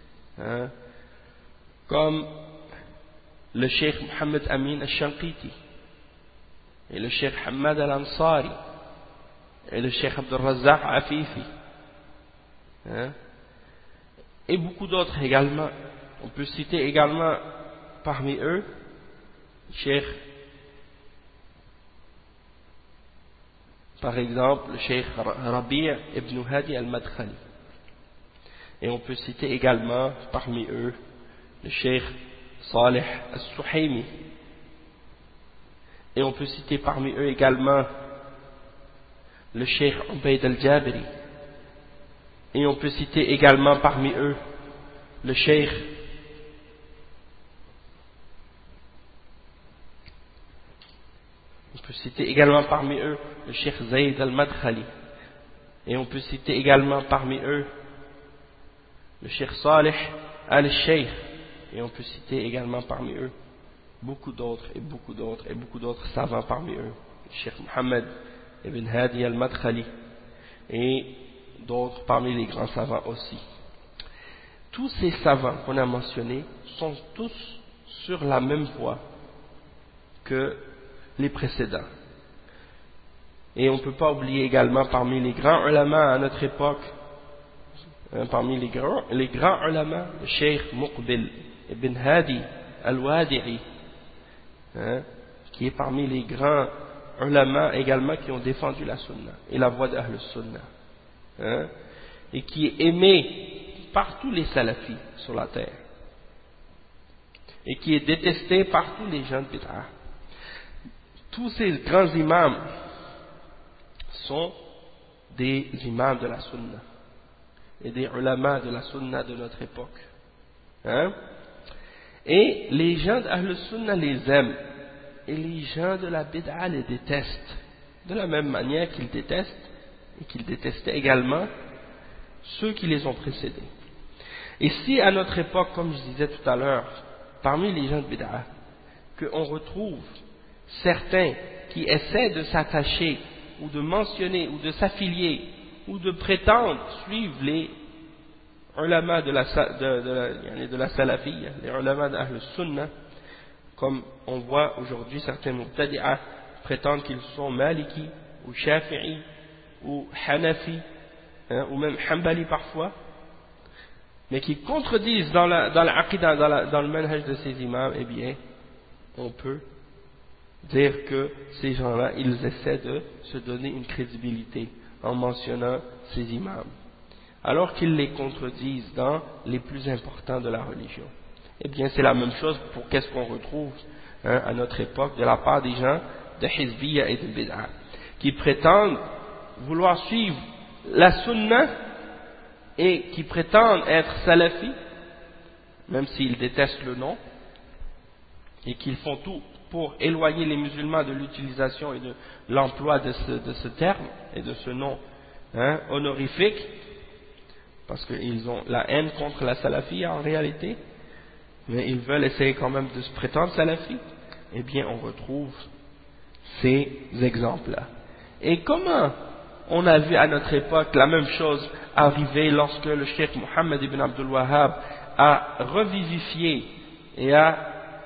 comme le Cheikh Mohammed Amin al-Shanqiti, et le Cheikh Hamad al-Ansari, et le Cheikh Abdul Razzaq Afifi, et beaucoup d'autres également. On peut citer également parmi eux Cheikh, par exemple le Cheikh Rabi' ibn Hadi al-Madkhali. Et on peut citer également parmi eux le Cheikh Salih al-Suhaymi. Et on peut citer parmi eux également le Cheikh Ubayd al-Jabiri. Et on peut citer également parmi eux le Cheikh Zayd al-Madkhali. Et on peut citer également parmi eux le Cheikh Salih al-Sheikh. Et on peut citer également parmi eux beaucoup d'autres et beaucoup d'autres et beaucoup d'autres savants parmi eux, le Cheikh Mohammed ibn Hadi al-Madkhali et d'autres parmi les grands savants aussi. Tous ces savants qu'on a mentionnés sont tous sur la même voie que les précédents. Et on ne peut pas oublier également parmi les grands ulama à notre époque, parmi les grands ulama, le Cheikh Muqbil ibn Hadi al-Wadi'i, qui est parmi les grands ulama également qui ont défendu la sunna et la voie d'Ahl Sunna, et qui est aimé par tous les salafis sur la terre et qui est détesté par tous les gens de bid'ah. Tous ces grands imams sont des imams de la sunna et des ulama de la sunna de notre époque. Et les gens d'Ahl Sunna les aiment et les gens de la bid'a les détestent de la même manière qu'ils détestent et qu'ils détestaient également ceux qui les ont précédés. Et si à notre époque, comme je disais tout à l'heure, parmi les gens de bid'a, qu'on retrouve certains qui essaient de s'attacher ou de mentionner ou de s'affilier ou de prétendre suivre les ulama de la salafiyya, les ulama d'Ahl Sunnah, comme on voit aujourd'hui certains mubtadi'a prétendent qu'ils sont maliki ou shafi'i ou hanafi, ou même hanbali parfois, mais qui contredisent dans l'aqidah, dans le manhaj de ces imams. Eh bien, on peut dire que ces gens-là, ils essaient de se donner une crédibilité en mentionnant ces imams, alors qu'ils les contredisent dans les plus importants de la religion. Eh bien, c'est la même chose pour qu'est-ce qu'on retrouve à notre époque de la part des gens de Hizbiyya et de Bid'a, qui prétendent vouloir suivre la Sunna et qui prétendent être salafis, même s'ils détestent le nom, et qu'ils font tout pour éloigner les musulmans de l'utilisation et de l'emploi de ce terme et de ce nom honorifique, parce qu'ils ont la haine contre la salafiyya en réalité, mais ils veulent essayer quand même de se prétendre salafis. Eh bien, on retrouve ces exemples-là. Et comment on a vu à notre époque la même chose arriver lorsque le Cheikh Mohammed ibn Abdul Wahhab a revivifié et a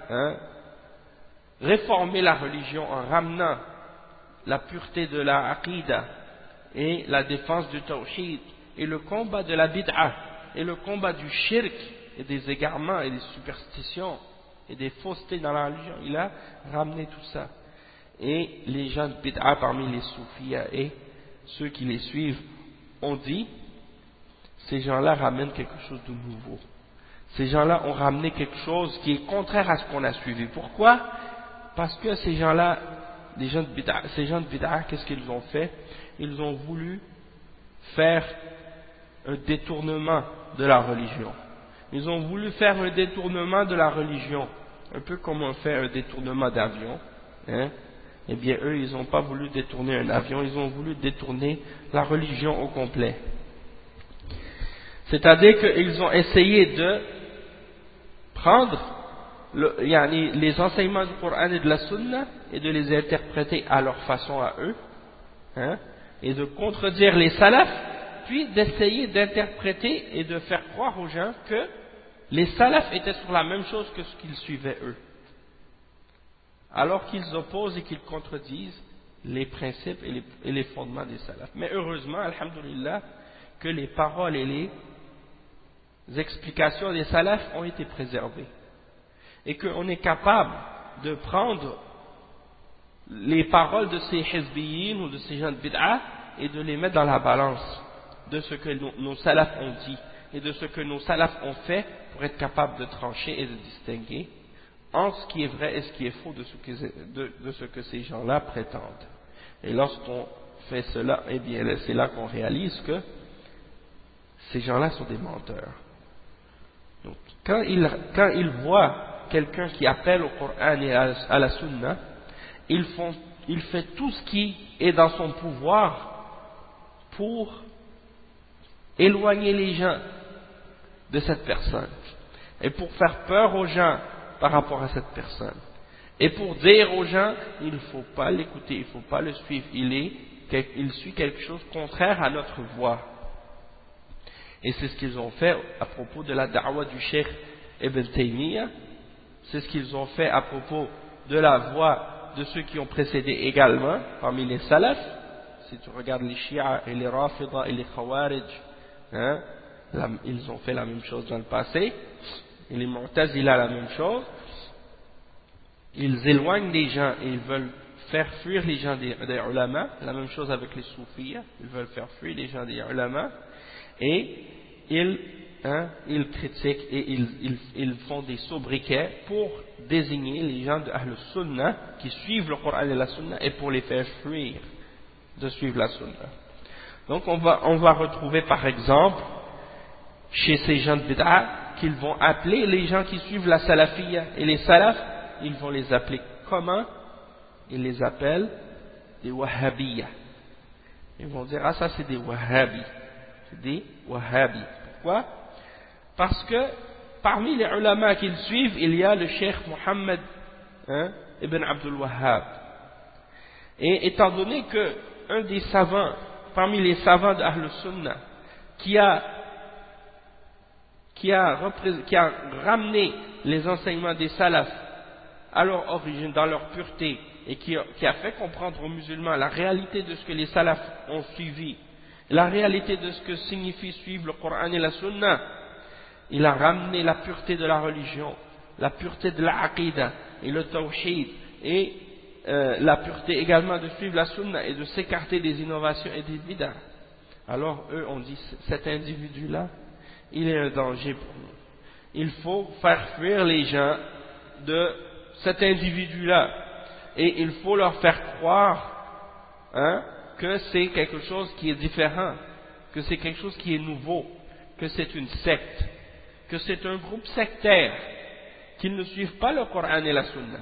réformé la religion en ramenant la pureté de la aqidah et la défense du tawhid et le combat de la bid'a et le combat du shirk et des égarements et des superstitions et des faussetés dans la religion. Il a ramené tout ça. Et les gens de bid'a parmi les soufis et ceux qui les suivent ont dit, ces gens-là ramènent quelque chose de nouveau. Ces gens-là ont ramené quelque chose qui est contraire à ce qu'on a suivi. Pourquoi? Parce que ces gens-là, ces gens de bid'a, qu'est-ce qu'ils ont fait? Ils ont voulu faire un détournement de la religion. Ils ont voulu faire un détournement de la religion, un peu comme on fait un détournement d'avion. Eh bien, eux, ils n'ont pas voulu détourner un avion, ils ont voulu détourner la religion au complet. C'est-à-dire qu'ils ont essayé de prendre les enseignements du Coran et de la Sunna et de les interpréter à leur façon à eux, et de contredire les salafs, puis d'essayer d'interpréter et de faire croire aux gens que les salafs étaient sur la même chose que ce qu'ils suivaient eux, alors qu'ils opposent et qu'ils contredisent les principes et les fondements des salafs. Mais heureusement, alhamdulillah, que les paroles et les explications des salafs ont été préservées et qu'on est capable de prendre les paroles de ces hizbiyyin ou de ces gens de bid'a et de les mettre dans la balance de ce que nos salafs ont dit et de ce que nos salafs ont fait pour être capable de trancher et de distinguer en ce qui est vrai et ce qui est faux de ce que ces gens-là prétendent. Et lorsqu'on fait cela, eh bien c'est là qu'on réalise que ces gens-là sont des menteurs. Donc, quand ils voient quelqu'un qui appelle au Coran et à la Sunna, il fait tout ce qui est dans son pouvoir pour éloigner les gens de cette personne et pour faire peur aux gens par rapport à cette personne et pour dire aux gens il ne faut pas l'écouter, il ne faut pas le suivre, il suit quelque chose contraire à notre voie. Et c'est ce qu'ils ont fait à propos de la da'wa du Cheikh Ibn Taymiyyah, C'est ce qu'ils ont fait à propos de la voie de ceux qui ont précédé également, parmi les salafs. Si tu regardes les Shia et les Rafida et les Khawarij, hein, ils ont fait la même chose dans le passé. Et les Mu'tazila la même chose. Ils éloignent les gens et ils veulent faire fuir les gens des ulama. La même chose avec les soufis. Ils veulent faire fuir les gens des ulama. Et ils critiquent et ils font des sobriquets pour désigner les gens de Ahl Sunnah qui suivent le Coran et la Sunna et pour les faire fuir de suivre la Sunna. Donc on va retrouver par exemple chez ces gens de bid'a qu'ils vont appeler les gens qui suivent la salafiyya et les salafs, ils vont les appeler comment? Ils les appellent des wahhabiyya. Ils vont dire ah ça c'est des wahhabis. C'est des wahhabis. Pourquoi? Parce que parmi les ulama qu'ils suivent, il y a le cheikh Mohammed ibn Abdul Wahhab. Et étant donné que un des savants, parmi les savants d'Ahl Sunnah, qui a ramené les enseignements des salafs à leur origine, dans leur pureté, et qui a fait comprendre aux musulmans la réalité de ce que les salafs ont suivi, la réalité de ce que signifie suivre le Coran et la Sunna. Il a ramené la pureté de la religion, la pureté de la aqidah et le tawhid, et la pureté également de suivre la Sunna et de s'écarter des innovations et des bid'ah. Alors eux ont dit, cet individu-là, il est un danger pour nous. Il faut faire fuir les gens de cet individu-là. Et il faut leur faire croire que c'est quelque chose qui est différent, que c'est quelque chose qui est nouveau, que c'est une secte, que c'est un groupe sectaire, qu'ils ne suivent pas le Coran et la Sunna.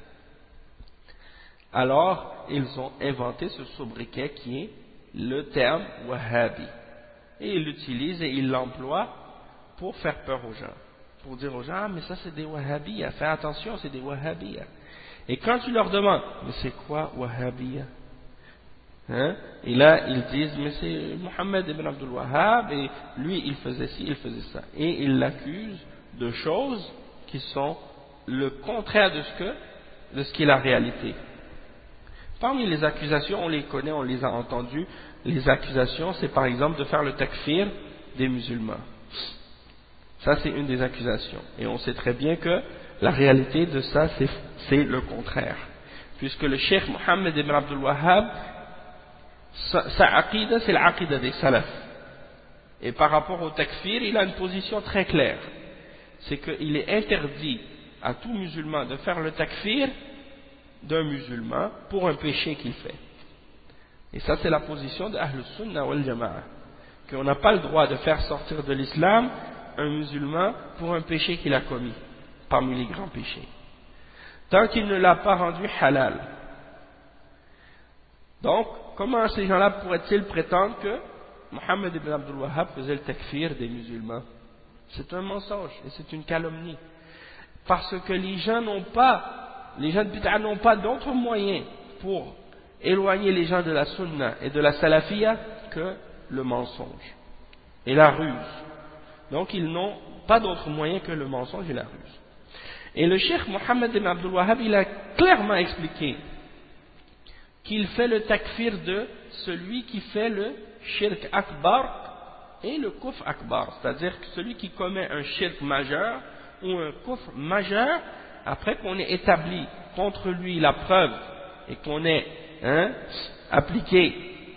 Alors, ils ont inventé ce sobriquet qui est le terme Wahhabi. Et ils l'utilisent et ils l'emploient pour faire peur aux gens. Pour dire aux gens, ah, mais ça c'est des Wahhabiyya, fais attention, c'est des Wahhabiyya. Et quand tu leur demandes, mais c'est quoi Wahhabiyya? Et là, ils disent, mais c'est Mohammed ibn Abdul Wahhab, et lui, il faisait ci, il faisait ça. Et ils l'accusent de choses qui sont le contraire de ce qui est la réalité. Parmi les accusations, on les connaît, on les a entendues. Les accusations, c'est par exemple de faire le takfir des musulmans. Ça, c'est une des accusations. Et on sait très bien que la réalité de ça, c'est le contraire. Puisque le cheikh Mohammed ibn Abdul Wahhab, sa aqidah, c'est l'aqidah des salafs. Et par rapport au takfir, il a une position très claire. C'est qu'il est interdit à tout musulman de faire le takfir d'un musulman pour un péché qu'il fait. Et ça, c'est la position de Ahl Sunnah wal Jama'a. Qu'on n'a pas le droit de faire sortir de l'islam un musulman pour un péché qu'il a commis, parmi les grands péchés, tant qu'il ne l'a pas rendu halal. Donc, comment ces gens-là pourraient-ils prétendre que Mohammed ibn Abdul Wahhab faisait le takfir des musulmans? C'est un mensonge et c'est une calomnie. Parce que les gens de bid'a n'ont pas d'autres moyens pour éloigner les gens de la sunna et de la salafiyya que le mensonge et la ruse. Donc ils n'ont pas d'autre moyen que le mensonge et la ruse. Et le cheikh Mohammed ibn Abdul Wahhab, il a clairement expliqué qu'il fait le takfir de celui qui fait le shirk akbar et le kufr akbar, c'est-à-dire que celui qui commet un shirk majeur ou un kufr majeur, après qu'on ait établi contre lui la preuve et qu'on ait appliqué,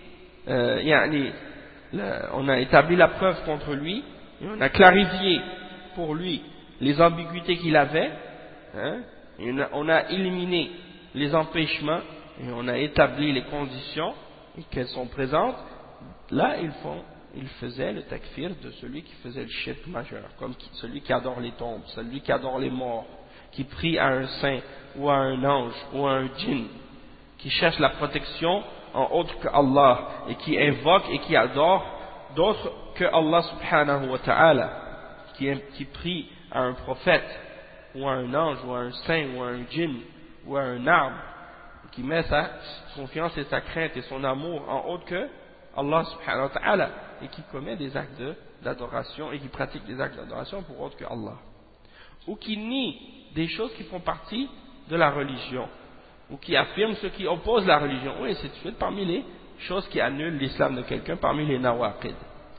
on a établi la preuve contre lui, et on a clarifié pour lui les ambiguïtés qu'il avait, et on a éliminé les empêchements, et on a établi les conditions qu'elles sont présentes. Là, il faisait le takfir de celui qui faisait le shirk majeur, comme celui qui adore les tombes, celui qui adore les morts, qui prie à un saint ou à un ange ou à un djinn, qui cherche la protection en autre que Allah et qui invoque et qui adore d'autres que Allah subhanahu wa ta'ala, qui prie à un prophète ou à un ange ou à un saint ou à un djinn ou à un arbre, qui met sa confiance et sa crainte et son amour en autre que Allah subhanahu wa ta'ala, et qui commet des actes d'adoration et qui pratique des actes d'adoration pour autre que Allah. ou qui nient des choses qui font partie de la religion, ou qui affirment ce qui oppose la religion, oui, c'est fait parmi les choses qui annulent l'islam de quelqu'un, parmi les nawaqid,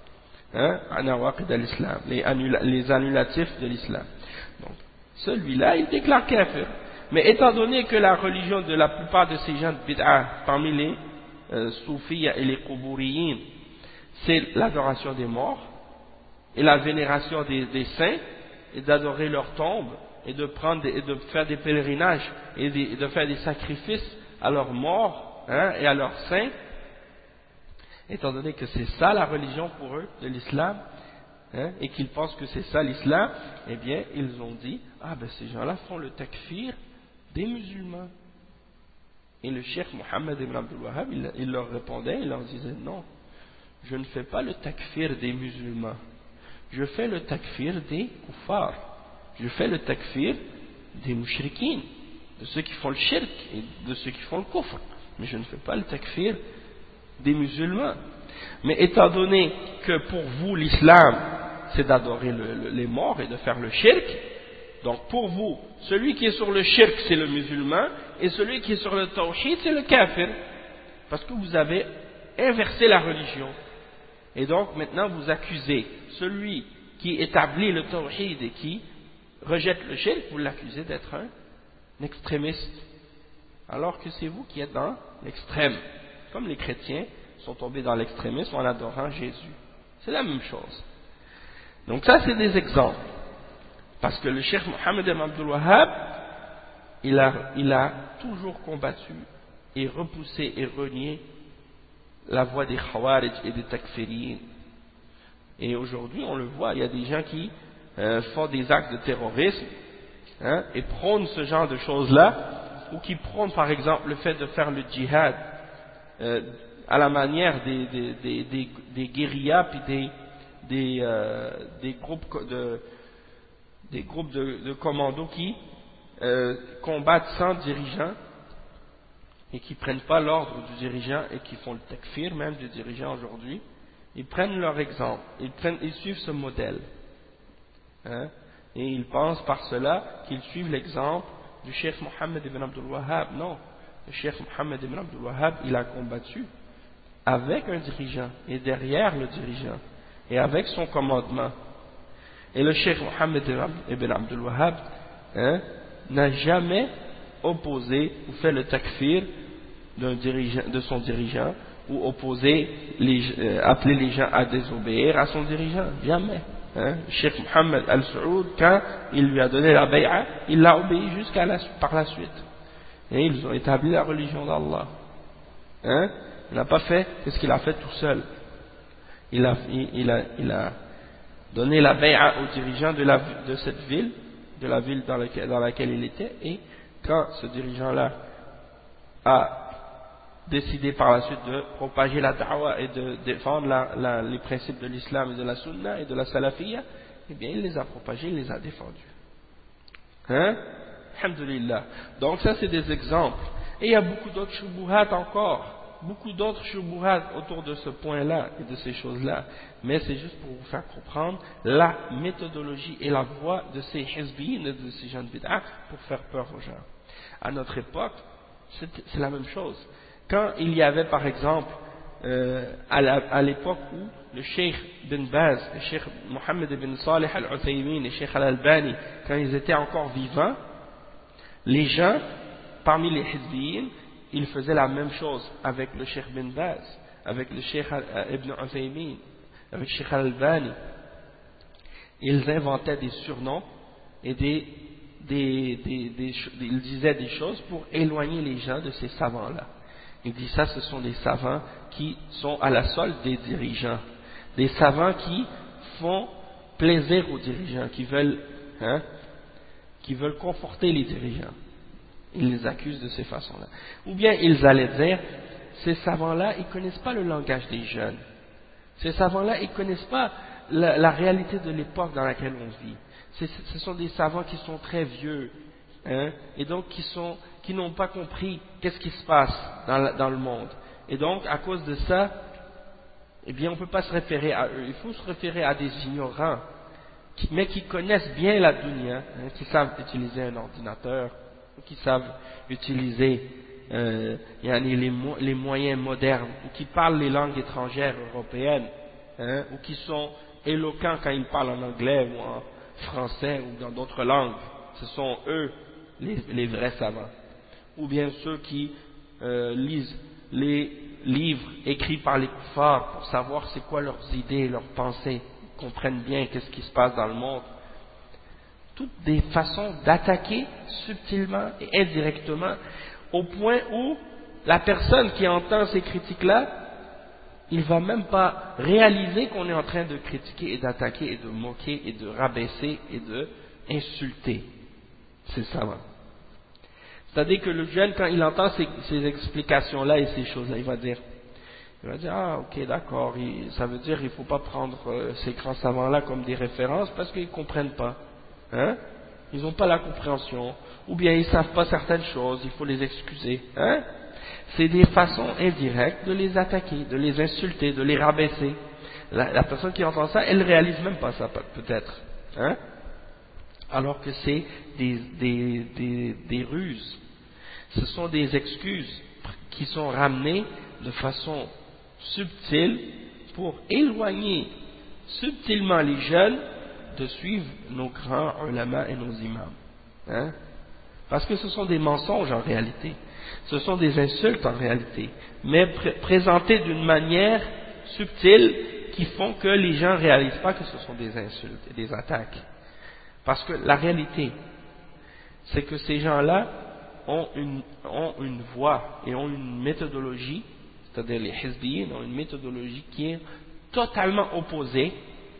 nawaqid al-islam, les annulatifs de l'islam. Donc, celui-là, il déclare kafir. Mais étant donné que la religion de la plupart de ces gens de bid'a, parmi les soufis et les quburiyin, c'est l'adoration des morts, et la vénération des saints, et d'adorer leurs tombes, et de faire des pèlerinages, et de faire des sacrifices à leurs morts, et à leurs saints, étant donné que c'est ça la religion pour eux, de l'islam, et qu'ils pensent que c'est ça l'islam, eh bien, ils ont dit, ah ben ces gens-là font le takfir des musulmans. Et le cheikh Mohammed ibn Abdul Wahhab, il leur répondait, il leur disait, non, je ne fais pas le takfir des musulmans, je fais le takfir des kuffars, je fais le takfir des mushrikines, de ceux qui font le shirk et de ceux qui font le kufr, mais je ne fais pas le takfir des musulmans. Mais étant donné que pour vous l'islam c'est d'adorer les morts et de faire le shirk, donc pour vous celui qui est sur le shirk c'est le musulman et celui qui est sur le tawhid c'est le kafir, parce que vous avez inversé la religion. Et donc maintenant vous accusez celui qui établit le tawhid et qui rejette le shirk, vous l'accusez d'être un extrémiste, alors que c'est vous qui êtes dans l'extrême, comme les chrétiens sont tombés dans l'extrémisme en adorant Jésus. C'est la même chose. Donc ça c'est des exemples, parce que le cheikh Mohammed ibn Abdul Wahhab il a toujours combattu et repoussé et renié la voie des khawarij et des takfiriyin. Et aujourd'hui on le voit, il y a des gens qui font des actes de terrorisme et prônent ce genre de choses là, ou qui prônent par exemple le fait de faire le djihad à la manière des guérillas puis des groupes de commandos qui combattent sans dirigeant et qui prennent pas l'ordre du dirigeant et qui font le takfir même du dirigeant aujourd'hui. Ils prennent leur exemple, ils suivent ce modèle, et ils pensent par cela qu'ils suivent l'exemple du cheikh Mohammed ibn Abdul Wahhab. Non, le cheikh Mohammed ibn Abdul Wahhab il a combattu avec un dirigeant et derrière le dirigeant et avec son commandement. Et le cheikh Mohammed ibn Abdul Wahhab n'a jamais opposé ou fait le takfir de son dirigeant, ou appeler les gens à désobéir à son dirigeant. Jamais. Cheikh Mohammed al-Saoud, quand il lui a donné la bay'a, il l'a obéi par la suite. Et ils ont établi la religion d'Allah. Il n'a pas fait ce qu'il a fait tout seul. Il a donné la bay'a au dirigeant de cette ville, de la ville dans laquelle il était, et quand ce dirigeant-là a décidé par la suite de propager la da'wa et de défendre les principes de l'islam et de la sunna et de la salafiyya, eh bien il les a propagés, il les a défendus. Alhamdulillah. Donc ça c'est des exemples. Et il y a beaucoup d'autres shubuhat encore. Beaucoup d'autres shubuhat autour de ce point-là et de ces choses-là. Mais c'est juste pour vous faire comprendre la méthodologie et la voie de ces hizbiyin et de ces gens de bid'a pour faire peur aux gens. À notre époque, c'est la même chose. Quand il y avait par exemple, à l'époque où le Cheikh bin Baz, le Cheikh Mohammed ibn Salih al-Uthaymin et Cheikh al-Albani, quand ils étaient encore vivants, les gens, parmi les hizbiyin, ils faisaient la même chose avec le Cheikh bin Baz, avec le Cheikh ibn Uthaymin, avec Cheikh al-Albani. Ils inventaient des surnoms et ils disaient des choses pour éloigner les gens de ces savants-là. Ils disent ça, ce sont des savants qui sont à la solde des dirigeants, des savants qui font plaisir aux dirigeants, qui veulent conforter les dirigeants. Ils les accusent de ces façons-là. Ou bien ils allaient dire, ces savants-là, ils ne connaissent pas le langage des jeunes. Ces savants-là, ils ne connaissent pas la réalité de l'époque dans laquelle on vit. Ce sont des savants qui sont très vieux, et donc qui n'ont pas compris qu'est-ce qui se passe dans le monde. Et donc, à cause de ça, eh bien, on ne peut pas se référer à eux. Il faut se référer à des ignorants mais qui connaissent bien la dunya, hein, qui savent utiliser un ordinateur, qui savent utiliser les moyens modernes, ou qui parlent les langues étrangères européennes, hein, ou qui sont éloquents quand ils parlent en anglais ou en français ou dans d'autres langues. Ce sont eux les vrais savants. Ou bien ceux qui lisent les livres écrits par les kuffars pour savoir c'est quoi leurs idées, leurs pensées, ils comprennent bien qu'est-ce qui se passe dans le monde. Toutes des façons d'attaquer subtilement et indirectement, au point où la personne qui entend ces critiques-là, il ne va même pas réaliser qu'on est en train de critiquer et d'attaquer et de moquer et de rabaisser et de insulter. C'est ça. C'est-à-dire que le jeune, quand il entend ces explications-là et ces choses-là, il va dire ah ok d'accord, ça veut dire qu'il ne faut pas prendre ces grands savants-là comme des références parce qu'ils ne comprennent pas. Hein? Ils n'ont pas la compréhension, ou bien ils ne savent pas certaines choses, il faut les excuser. Hein? C'est des façons indirectes de les attaquer, de les insulter, de les rabaisser. La personne qui entend ça, elle ne réalise même pas ça peut-être. Hein? Alors que c'est des ruses. Ce sont des excuses qui sont ramenées de façon subtile pour éloigner subtilement les jeunes de suivre nos grands ulama et nos imams. Hein? Parce que ce sont des mensonges en réalité. Ce sont des insultes en réalité. Mais présentées d'une manière subtile qui font que les gens ne réalisent pas que ce sont des insultes et des attaques. Parce que la réalité, c'est que ces gens-là ont une voie et ont une méthodologie, c'est-à-dire les hizbiyin ont une méthodologie qui est totalement opposée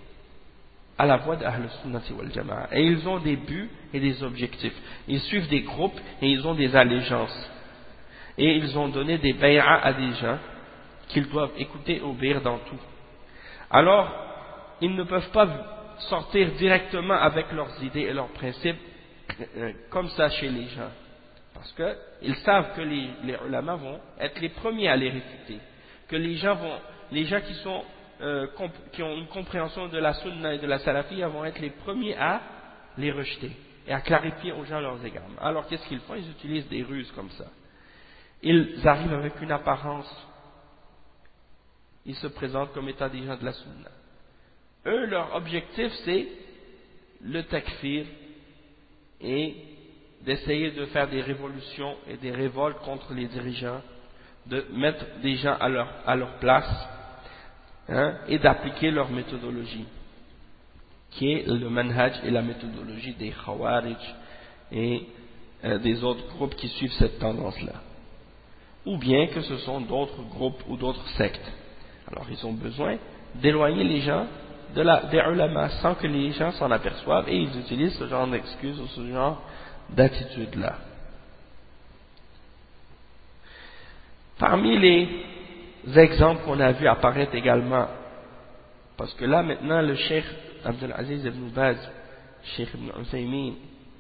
à la voie d'Ahl Sunnati wal Jama'a. Et ils ont des buts et des objectifs. Ils suivent des groupes et ils ont des allégeances. Et ils ont donné des bay'as à des gens qu'ils doivent écouter et obéir dans tout. Alors, ils ne peuvent pas sortir directement avec leurs idées et leurs principes comme ça chez les gens. Parce qu'ils savent que les ulama vont être les premiers à les réfuter. Que les gens qui ont une compréhension de la sunna et de la salafiyya vont être les premiers à les rejeter et à clarifier aux gens leurs égarements. Alors qu'est-ce qu'ils font? Ils utilisent des ruses comme ça. Ils arrivent avec une apparence. Ils se présentent comme étant des gens de la sunna. Eux, leur objectif, c'est le takfir et d'essayer de faire des révolutions et des révoltes contre les dirigeants, de mettre des gens à leur place, hein, et d'appliquer leur méthodologie, qui est le manhaj et la méthodologie des khawarij et des autres groupes qui suivent cette tendance-là. Ou bien que ce sont d'autres groupes ou d'autres sectes. Alors ils ont besoin d'éloigner les gens des ulama sans que les gens s'en aperçoivent, et ils utilisent ce genre d'excuses ou ce genre d'attitude-là. Parmi les exemples qu'on a vu apparaître également, parce que là maintenant le Cheikh Abdul Aziz ibn Baz, Cheikh ibn Uthaymin,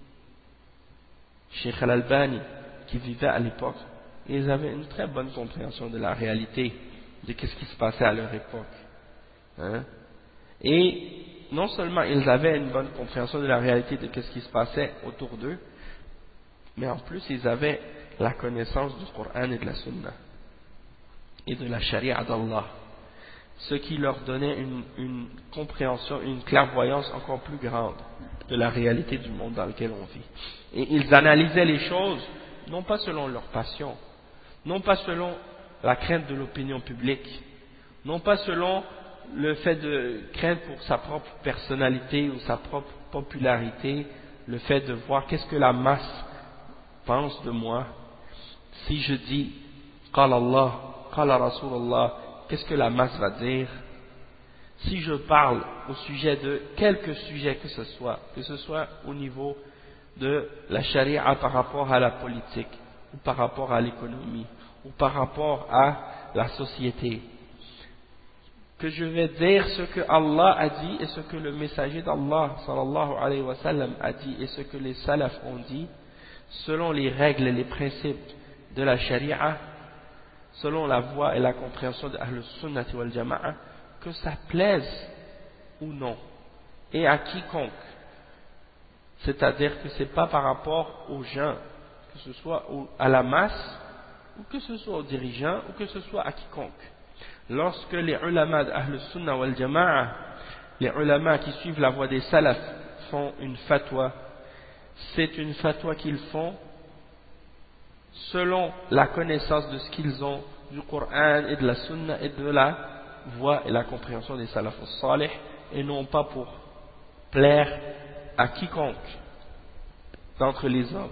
Cheikh Al-Albani, qui vivaient à l'époque, ils avaient une très bonne compréhension de la réalité, de ce qui se passait à leur époque. Hein? Et non seulement ils avaient une bonne compréhension de la réalité de ce qui se passait autour d'eux, mais en plus ils avaient la connaissance du Coran et de la Sunna et de la Sharia d'Allah, ce qui leur donnait une compréhension, une clairvoyance encore plus grande de la réalité du monde dans lequel on vit. Et ils analysaient les choses non pas selon leur passion, non pas selon la crainte de l'opinion publique, non pas selon le fait de craindre pour sa propre personnalité ou sa propre popularité, le fait de voir qu'est-ce que la masse pense de moi. Si je dis Qala Allah, Qala Rasulullah, qu'est-ce que la masse va dire? Si je parle au sujet de quelque sujet que ce soit au niveau de la charia par rapport à la politique, ou par rapport à l'économie, ou par rapport à la société, que je vais dire ce que Allah a dit et ce que le messager d'Allah sallallahu alayhi wa sallam a dit et ce que les salafs ont dit, selon les règles et les principes de la charia, selon la voie et la compréhension de Ahl Sunnati wal Jama'a, que ça plaise ou non et à quiconque. C'est-à-dire que ce n'est pas par rapport aux gens, que ce soit à la masse, ou que ce soit aux dirigeants, ou que ce soit à quiconque. Lorsque les ulama d'Ahl Sunnah wal Jama'a, les ulama qui suivent la voie des salafs, font une fatwa, c'est une fatwa qu'ils font selon la connaissance de ce qu'ils ont du Coran et de la Sunna et de la voie et la compréhension des salaf salih, et non pas pour plaire à quiconque d'entre les hommes.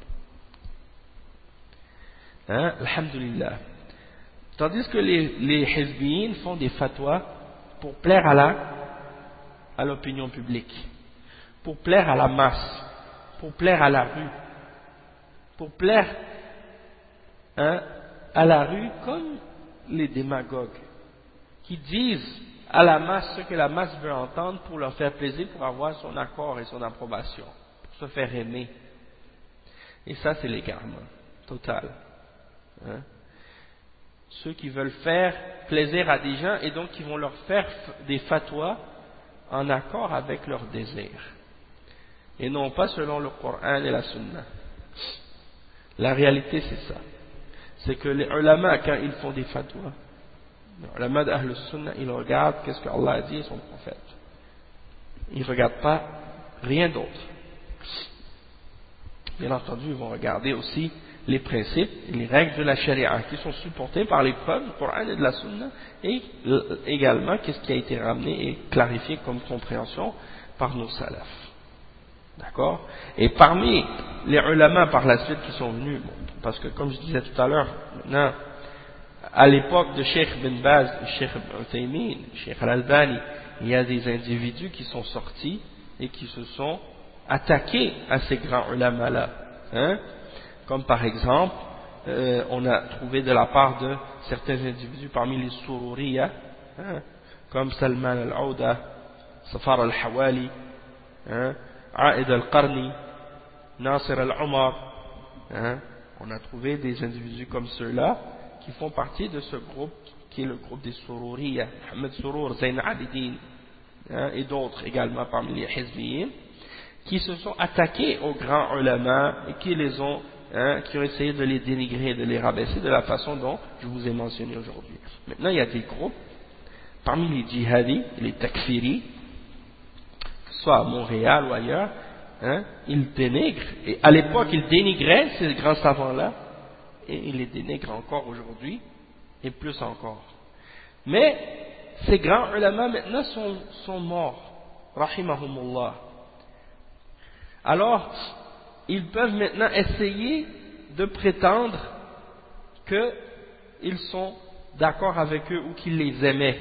Hein? Alhamdulillah. Tandis que les hizbiyin font des fatwas pour plaire à l'opinion publique, pour plaire à la masse, pour plaire à la rue, pour plaire à la rue comme les démagogues qui disent à la masse ce que la masse veut entendre pour leur faire plaisir, pour avoir son accord et son approbation, pour se faire aimer. Et ça, c'est l'égarement total. Hein? Ceux qui veulent faire plaisir à des gens et donc qui vont leur faire des fatwas en accord avec leurs désirs et non pas selon le Coran et la Sunna. La réalité, c'est ça. C'est que les ulama, quand ils font des fatwas, les ulama d'Ahl Sunnah, ils regardent qu'est-ce que Allah a dit et son prophète. Ils ne regardent pas rien d'autre. Bien entendu, ils vont regarder aussi les principes et les règles de la charia qui sont supportés par les preuves du Coran et de la Sunna, et également qu'est-ce qui a été ramené et clarifié comme compréhension par nos salafs. D'accord? Et parmi les ulama par la suite qui sont venus, parce que comme je disais tout à l'heure, maintenant, à l'époque de Cheikh Ben Baz, Cheikh Uthaymin, Cheikh Al-Albani, il y a des individus qui sont sortis et qui se sont attaqués à ces grands ulama-là. Hein? Comme par exemple, on a trouvé de la part de certains individus parmi les Sururiya, hein, comme Salman al-Auda, Safar al-Hawali, hein, Aïd al-Qarni, Nasir al-Umar, hein, on a trouvé des individus comme ceux-là qui font partie de ce groupe qui est le groupe des Sururiya, Ahmed Surur, Zayn Abidin, hein, et d'autres également parmi les Hizbiyin, qui se sont attaqués aux grands ulama et qui les ont qui ont essayé de les dénigrer, de les rabaisser de la façon dont je vous ai mentionné aujourd'hui. Maintenant, il y a des groupes, parmi les djihadis, les takfiris, soit à Montréal ou ailleurs, ils dénigrent, et à l'époque ils dénigraient ces grands savants-là, et ils les dénigrent encore aujourd'hui, et plus encore. Mais ces grands ulama maintenant sont morts, rahimahumullah. Alors, ils peuvent maintenant essayer de prétendre qu'ils sont d'accord avec eux ou qu'ils les aimaient.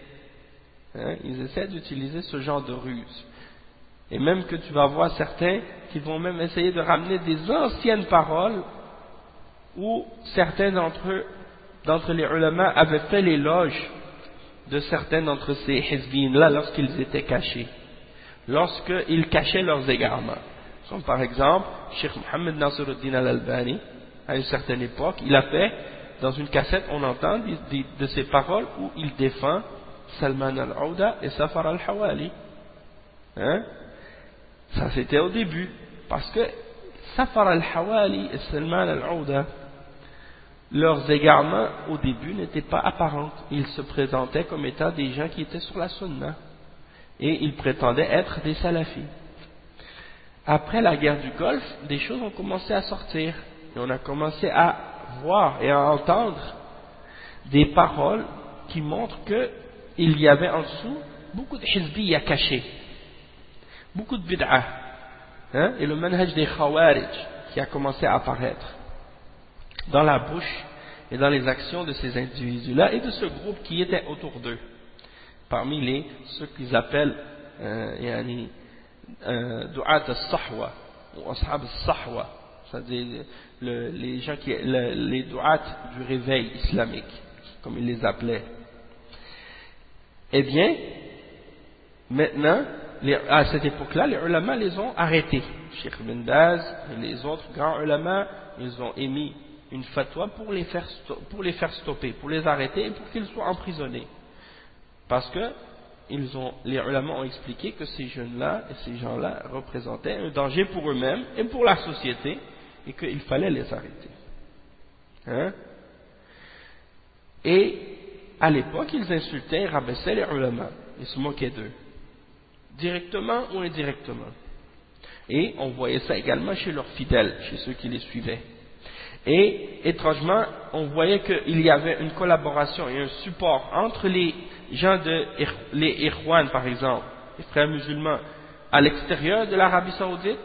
Ils essaient d'utiliser ce genre de ruse. Et même que tu vas voir certains qui vont même essayer de ramener des anciennes paroles où certains d'entre les ulama avaient fait l'éloge de certains d'entre ces hizbines-là lorsqu'ils étaient cachés, lorsqu'ils cachaient leurs égarements. Comme par exemple, Cheikh Mohammed Nasiruddin al-Albani, à une certaine époque, il a fait, dans une cassette, on entend de ses paroles où il défend Salman al-Auda et Safar al-Hawali. Ça c'était au début, parce que Safar al-Hawali et Salman al-Auda, leurs égarements au début n'étaient pas apparents. Ils se présentaient comme étant des gens qui étaient sur la sunna, et ils prétendaient être des salafis. Après la guerre du Golfe, des choses ont commencé à sortir, et on a commencé à voir et à entendre des paroles qui montrent qu'il y avait en dessous beaucoup de hizbiyya cachés, beaucoup de bid'ah, et le manhaj des khawarij qui a commencé à apparaître dans la bouche et dans les actions de ces individus-là et de ce groupe qui était autour d'eux, parmi ceux qu'ils appellent du'at al-sahwa ou ashab al-sahwa, c'est-à-dire les gens les du'at du réveil islamique, comme ils les appelaient. Eh bien, maintenant, à cette époque-là, les ulama les ont arrêtés. Cheikh Ben Baz et les autres grands ulama, ils ont émis une fatwa pour les faire stopper, pour les arrêter et pour qu'ils soient emprisonnés. Parce que les ulama ont expliqué que ces jeunes-là et ces gens-là représentaient un danger pour eux-mêmes et pour la société et qu'il fallait les arrêter. Hein? Et à l'époque, ils insultaient et rabaissaient les ulama, ils se moquaient d'eux, directement ou indirectement. Et on voyait ça également chez leurs fidèles, chez ceux qui les suivaient. Et étrangement, on voyait qu'il y avait une collaboration et un support entre les gens les Ikhwan par exemple, les frères musulmans, à l'extérieur de l'Arabie Saoudite,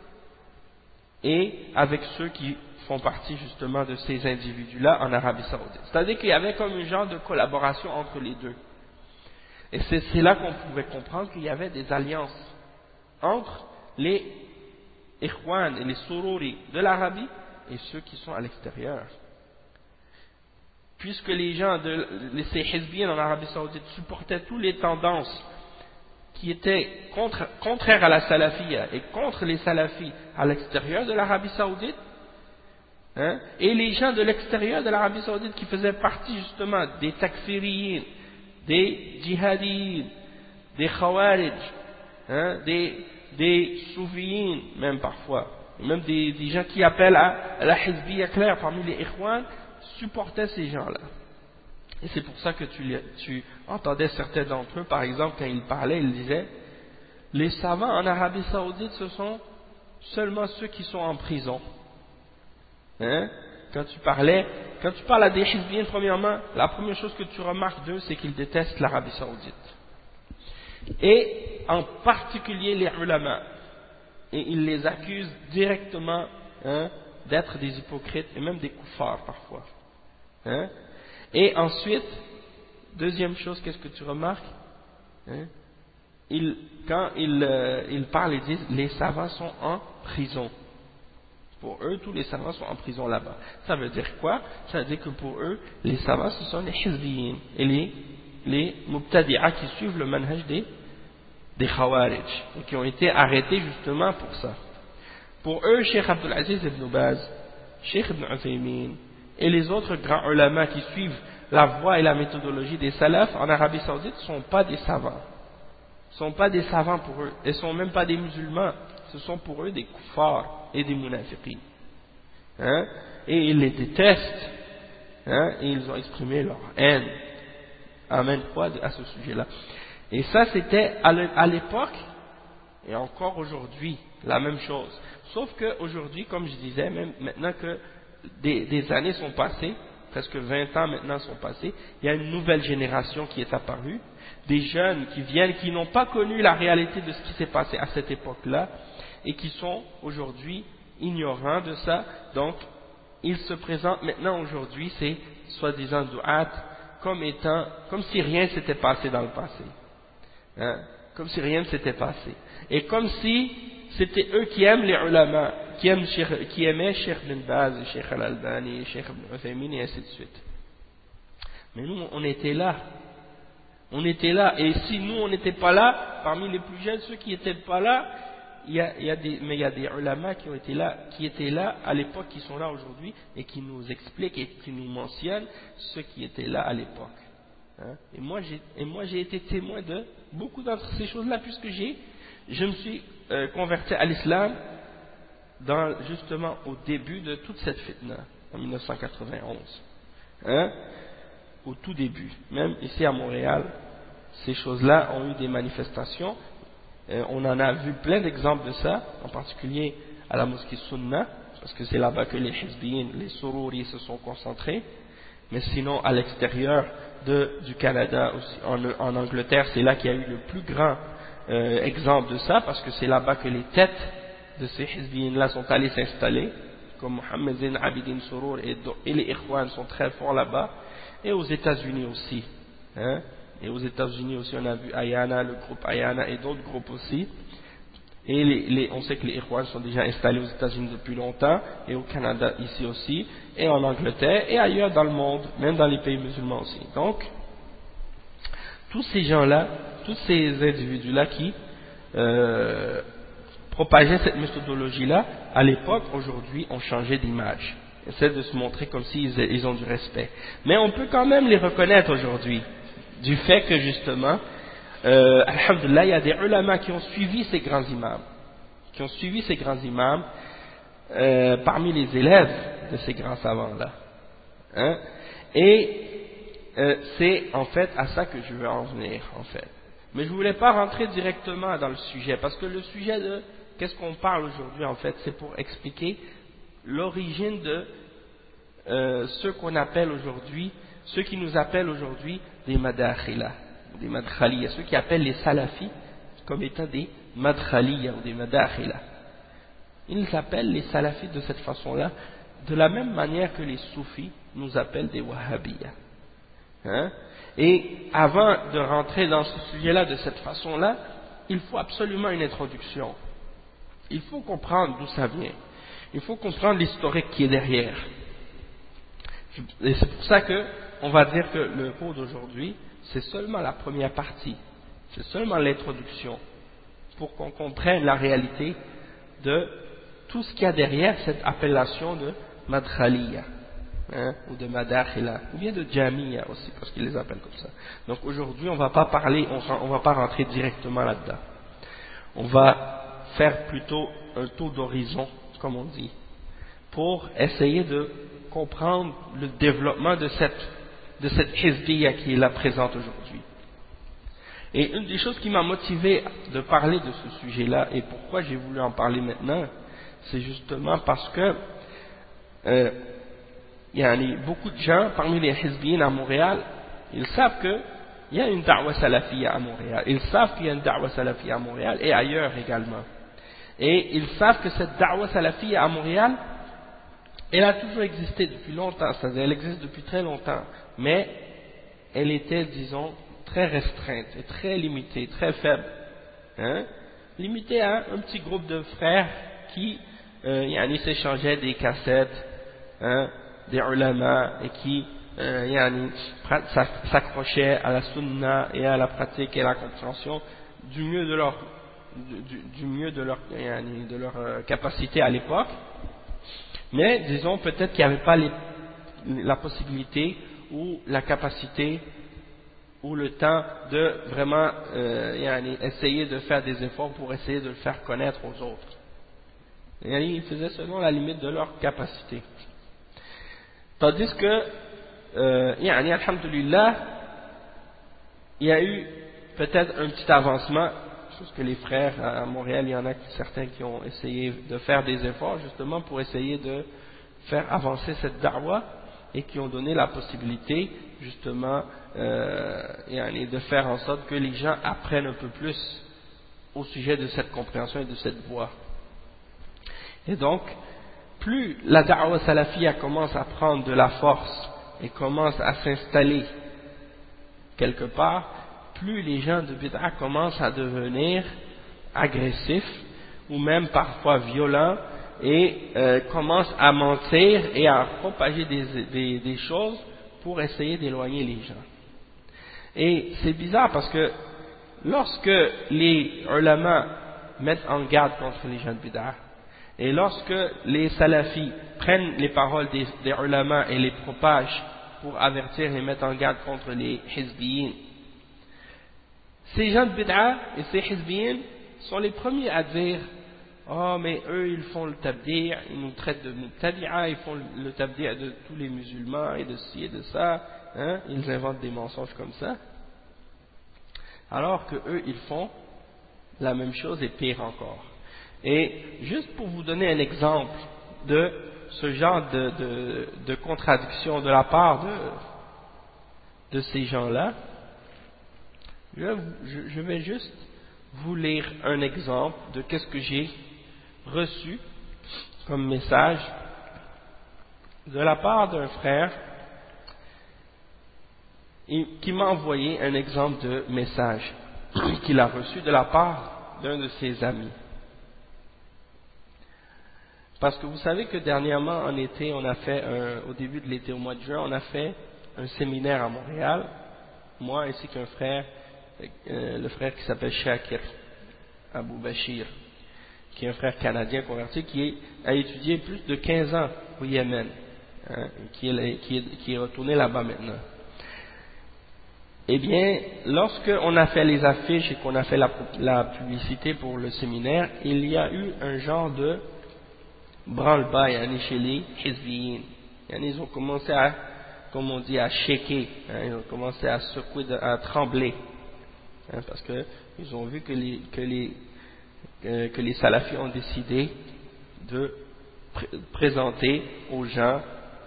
et avec ceux qui font partie justement de ces individus-là en Arabie Saoudite. C'est-à-dire qu'il y avait comme un genre de collaboration entre les deux. Et c'est là qu'on pouvait comprendre qu'il y avait des alliances entre les Ikhwan et les Sururi de l'Arabie et ceux qui sont à l'extérieur. Puisque les gens, ces Hizbiyin en Arabie Saoudite supportaient toutes les tendances qui étaient contraires à la Salafiyya et contre les Salafis à l'extérieur de l'Arabie Saoudite, hein, et les gens de l'extérieur de l'Arabie Saoudite qui faisaient partie justement des takfiriyin, des djihadiyin, des khawarij, hein, des soufiyin même parfois, même des gens qui appellent à la hizbiyya claire parmi les ikhwan, supportaient ces gens-là. Et c'est pour ça que tu entendais certains d'entre eux, par exemple, quand ils parlaient, ils disaient les savants en Arabie Saoudite, ce sont seulement ceux qui sont en prison. Hein? Quand tu parles à des hizbiyin, premièrement, la première chose que tu remarques d'eux, c'est qu'ils détestent l'Arabie Saoudite. Et en particulier les ulama. Et ils les accusent directement, hein, d'être des hypocrites et même des koufars parfois. Hein? Et ensuite, deuxième chose, qu'est-ce que tu remarques? Hein? Quand ils parlent, ils disent les savants sont en prison. Pour eux, tous les savants sont en prison là-bas. Ça veut dire quoi? Ça veut dire que pour eux, les savants, ce sont les hizbiyin et les mubtadi'a qui suivent le manhaj des khawarij et qui ont été arrêtés justement pour ça. Pour eux, Cheikh Abdul Aziz ibn Baz, Cheikh ibn Uthaymin et les autres grands ulama qui suivent la voie et la méthodologie des salafs en Arabie Saoudite ne sont pas des savants. Ce ne sont pas des savants pour eux. Ils ne sont même pas des musulmans. Ce sont pour eux des kuffars et des munafiqin. Hein? Et ils les détestent. Hein? Et ils ont exprimé leur haine à maintes fois à ce sujet-là. Et ça, c'était à l'époque et encore aujourd'hui la même chose. Sauf qu'aujourd'hui, comme je disais, même maintenant que des années sont passées, presque 20 ans maintenant sont passés, il y a une nouvelle génération qui est apparue, des jeunes qui viennent, qui n'ont pas connu la réalité de ce qui s'est passé à cette époque-là, et qui sont aujourd'hui ignorants de ça. Donc, ils se présentent maintenant aujourd'hui, ces soi-disant du'at, comme si rien s'était passé dans le passé. Hein? Comme si rien ne s'était passé. Et comme si c'était eux qui aiment les ulama, qui aimaient Cheikh Ibn Baz, Cheikh Al-Albani, Cheikh Ibn Uthaymin et ainsi de suite. Mais nous, on était là. On était là. Et si nous, on n'était pas là, parmi les plus jeunes, ceux qui n'étaient pas là, il y a des ulama qui étaient là à l'époque, qui sont là aujourd'hui, et qui nous expliquent et qui nous mentionnent ceux qui étaient là à l'époque. Hein? Et moi, j'ai été témoin de beaucoup d'entre ces choses-là, puisque je me suis converti à l'islam justement au début de toute cette fitna, en 1991. Hein? Au tout début, même ici à Montréal, ces choses-là ont eu des manifestations. On en a vu plein d'exemples de ça, en particulier à la mosquée Sunna, parce que c'est là-bas que les hizbiyin, les sururis se sont concentrés. Mais sinon, à l'extérieur du Canada, aussi, en Angleterre, c'est là qu'il y a eu le plus grand exemple de ça, parce que c'est là-bas que les têtes de ces hizbiyin-là sont allées s'installer, comme Mohammed Zain Abidin Surur et les Ikhwan sont très forts là-bas, et aux États-Unis aussi. Hein? Et aux États-Unis aussi, on a vu Ayana, le groupe Ayana et d'autres groupes aussi. Et on sait que les Ikhwan sont déjà installés aux États-Unis depuis longtemps, et au Canada ici aussi, et en Angleterre, et ailleurs dans le monde, même dans les pays musulmans aussi. Donc, tous ces gens-là, tous ces individus-là qui propageaient cette méthodologie-là, à l'époque, aujourd'hui, ont changé d'image. Essaient de se montrer comme s'ils ont du respect. Mais on peut quand même les reconnaître aujourd'hui, du fait que justement, alhamdulillah, il y a des ulama qui ont suivi ces grands imams, parmi les élèves de ces grands savants-là. Hein? Et c'est en fait à ça que je veux en venir, en fait. Mais je ne voulais pas rentrer directement dans le sujet, parce que le sujet de qu'est-ce qu'on parle aujourd'hui, en fait, c'est pour expliquer l'origine de ceux qui nous appellent aujourd'hui des madakhila, des madkhaliya, ceux qui appellent les salafis comme étant des madkhaliya ou des madakhila. Ils appellent les salafis de cette façon-là, de la même manière que les soufis nous appellent des wahhabiyya. Hein? Et avant de rentrer dans ce sujet-là de cette façon-là, il faut absolument une introduction. Il faut comprendre d'où ça vient. Il faut comprendre l'historique qui est derrière. Et c'est pour ça que on va dire que le cours d'aujourd'hui, c'est seulement la première partie. C'est seulement l'introduction pour qu'on comprenne la réalité de tout ce qu'il y a derrière cette appellation de madkhaliya, hein, ou de madakhila, ou bien de jamiya aussi, parce qu'ils les appellent comme ça. Donc aujourd'hui, on va pas parler, on va pas rentrer directement là-dedans. On va faire plutôt un tour d'horizon, comme on dit, pour essayer de comprendre le développement de cette hizbiyya qui est là présente aujourd'hui. Et une des choses qui m'a motivé de parler de ce sujet-là, et pourquoi j'ai voulu en parler maintenant, c'est justement parce que il y a beaucoup de gens parmi les hizbiyyin à Montréal, ils savent qu'il y a une da'wa salafiyya à Montréal, ils savent qu'il y a une da'wa salafiyya à Montréal et ailleurs également. Et ils savent que cette da'wa salafiyya à Montréal, elle a toujours existé depuis longtemps, c'est-à-dire elle existe depuis très longtemps, mais elle était, disons, très restreinte, et très limitée, très faible, hein? Limitée à un petit groupe de frères qui s'échangeaient des cassettes, hein, des ulama, et qui s'accrochaient à la sunna et à la pratique et à la compréhension du mieux de leur capacité à l'époque. Mais disons peut-être qu'il n'y avait pas la possibilité ou la capacité ou le temps de vraiment essayer de faire des efforts pour essayer de le faire connaître aux autres. Ils faisaient selon la limite de leur capacité. Tandis que, alhamdulillah, il y a eu peut-être un petit avancement, parce que les frères à Montréal, il y en a certains qui ont essayé de faire des efforts justement pour essayer de faire avancer cette da'wa et qui ont donné la possibilité justement de faire en sorte que les gens apprennent un peu plus au sujet de cette compréhension et de cette voie. Et donc, plus la da'wa salafiyya commence à prendre de la force et commence à s'installer quelque part, plus les gens de bid'a commencent à devenir agressifs ou même parfois violents et commencent à mentir et à propager des choses pour essayer d'éloigner les gens. Et c'est bizarre parce que lorsque les ulama mettent en garde contre les gens de bid'a et lorsque les salafis prennent les paroles des ulama et les propagent pour avertir et mettre en garde contre les hizbiyyin, ces gens de bid'a et ces hizbiyyin sont les premiers à dire « Oh, mais eux, ils font le tabdi', ils nous traitent de mubtadi'a, ils font le tabdi' de tous les musulmans et de ci et de ça, hein, ils inventent des mensonges comme ça. » Alors que eux, ils font la même chose et pire encore. Et juste pour vous donner un exemple de ce genre de contradiction de la part de ces gens-là, je vais juste vous lire un exemple de qu'est-ce que j'ai reçu comme message de la part d'un frère qui m'a envoyé un exemple de message qu'il a reçu de la part d'un de ses amis. Parce que vous savez que dernièrement en été, on a fait au début de l'été, au mois de juin, on a fait un séminaire à Montréal, moi ainsi qu'un frère, le frère qui s'appelle Shakir Abou Bachir, qui est un frère canadien converti, qui a étudié plus de 15 ans au Yémen, hein, qui est retourné là-bas maintenant. Eh bien, lorsque on a fait les affiches et qu'on a fait la publicité pour le séminaire, il y a eu un genre de branle-bas chez les hizbiyin. Ils ont commencé à, comme on dit, à shaker, ils ont commencé à secouer, à trembler, parce que ils ont vu que les salafis ont décidé de présenter aux gens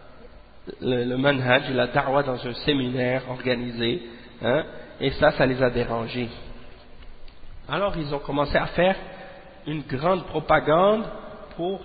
le manhaj et la da'wah dans un séminaire organisé, et ça les a dérangés. Alors ils ont commencé à faire une grande propagande pour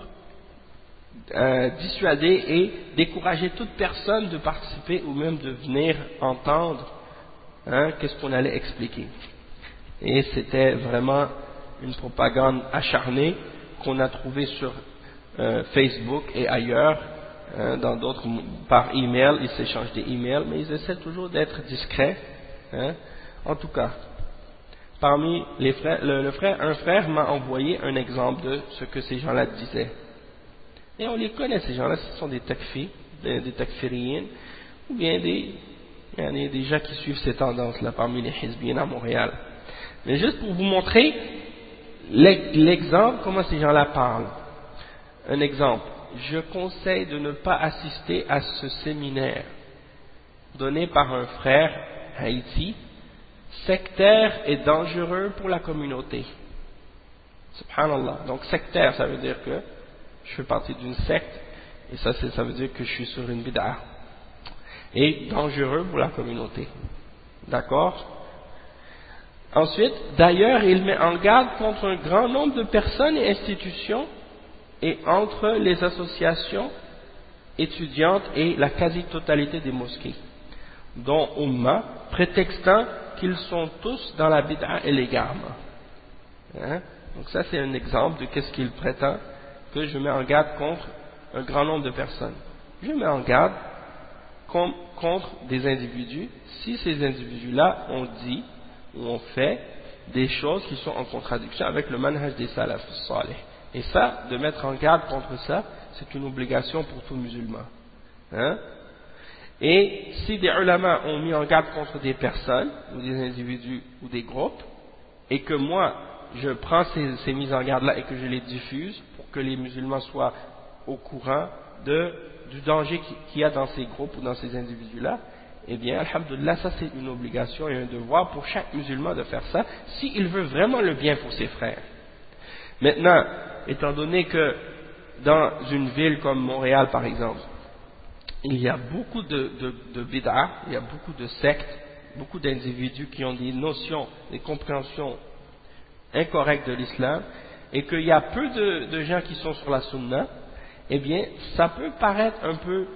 dissuader et décourager toute personne de participer ou même de venir entendre qu'est-ce qu'on allait expliquer. Et c'était vraiment une propagande acharnée qu'on a trouvée sur Facebook et ailleurs, dans d'autres, par email, ils s'échangent des emails, mais ils essaient toujours d'être discrets. En tout cas, parmi les frères, un frère m'a envoyé un exemple de ce que ces gens-là disaient. Et on les connaît, ces gens-là, ce sont des takfis, des takfiriyin, ou bien des gens qui suivent ces tendances-là parmi les hizbiyin à Montréal. Mais juste pour vous montrer l'exemple, comment ces gens-là parlent. Un exemple, je conseille de ne pas assister à ce séminaire donné par un frère Haïti, sectaire et dangereux pour la communauté. Subhanallah. Donc sectaire, ça veut dire que je fais partie d'une secte, et ça veut dire que je suis sur une bid'ah. Et dangereux pour la communauté. D'accord? Ensuite, d'ailleurs, il met en garde contre un grand nombre de personnes et institutions, et entre les associations étudiantes et la quasi-totalité des mosquées, dont Ummah, prétextant qu'ils sont tous dans la bid'a et l'égarement. Donc ça c'est un exemple de qu'est-ce qu'il prétend que je mets en garde contre un grand nombre de personnes. Je mets en garde contre des individus si ces individus-là ont dit ou ont fait des choses qui sont en contradiction avec le manhaj des salaf salih. Et ça, de mettre en garde contre ça, c'est une obligation pour tout musulman. Et si des ulama ont mis en garde contre des personnes, ou des individus, ou des groupes, et que moi, je prends ces mises en garde-là et que je les diffuse pour que les musulmans soient au courant du danger qu'il y a dans ces groupes ou dans ces individus-là, eh bien, alhamdoulilah, ça c'est une obligation et un devoir pour chaque musulman de faire ça, s'il veut vraiment le bien pour ses frères. Maintenant, étant donné que dans une ville comme Montréal par exemple, il y a beaucoup de bid'ah, il y a beaucoup de sectes, beaucoup d'individus qui ont des notions, des compréhensions incorrectes de l'islam, et qu'il y a peu de gens qui sont sur la sunna, eh bien, ça peut paraître un peu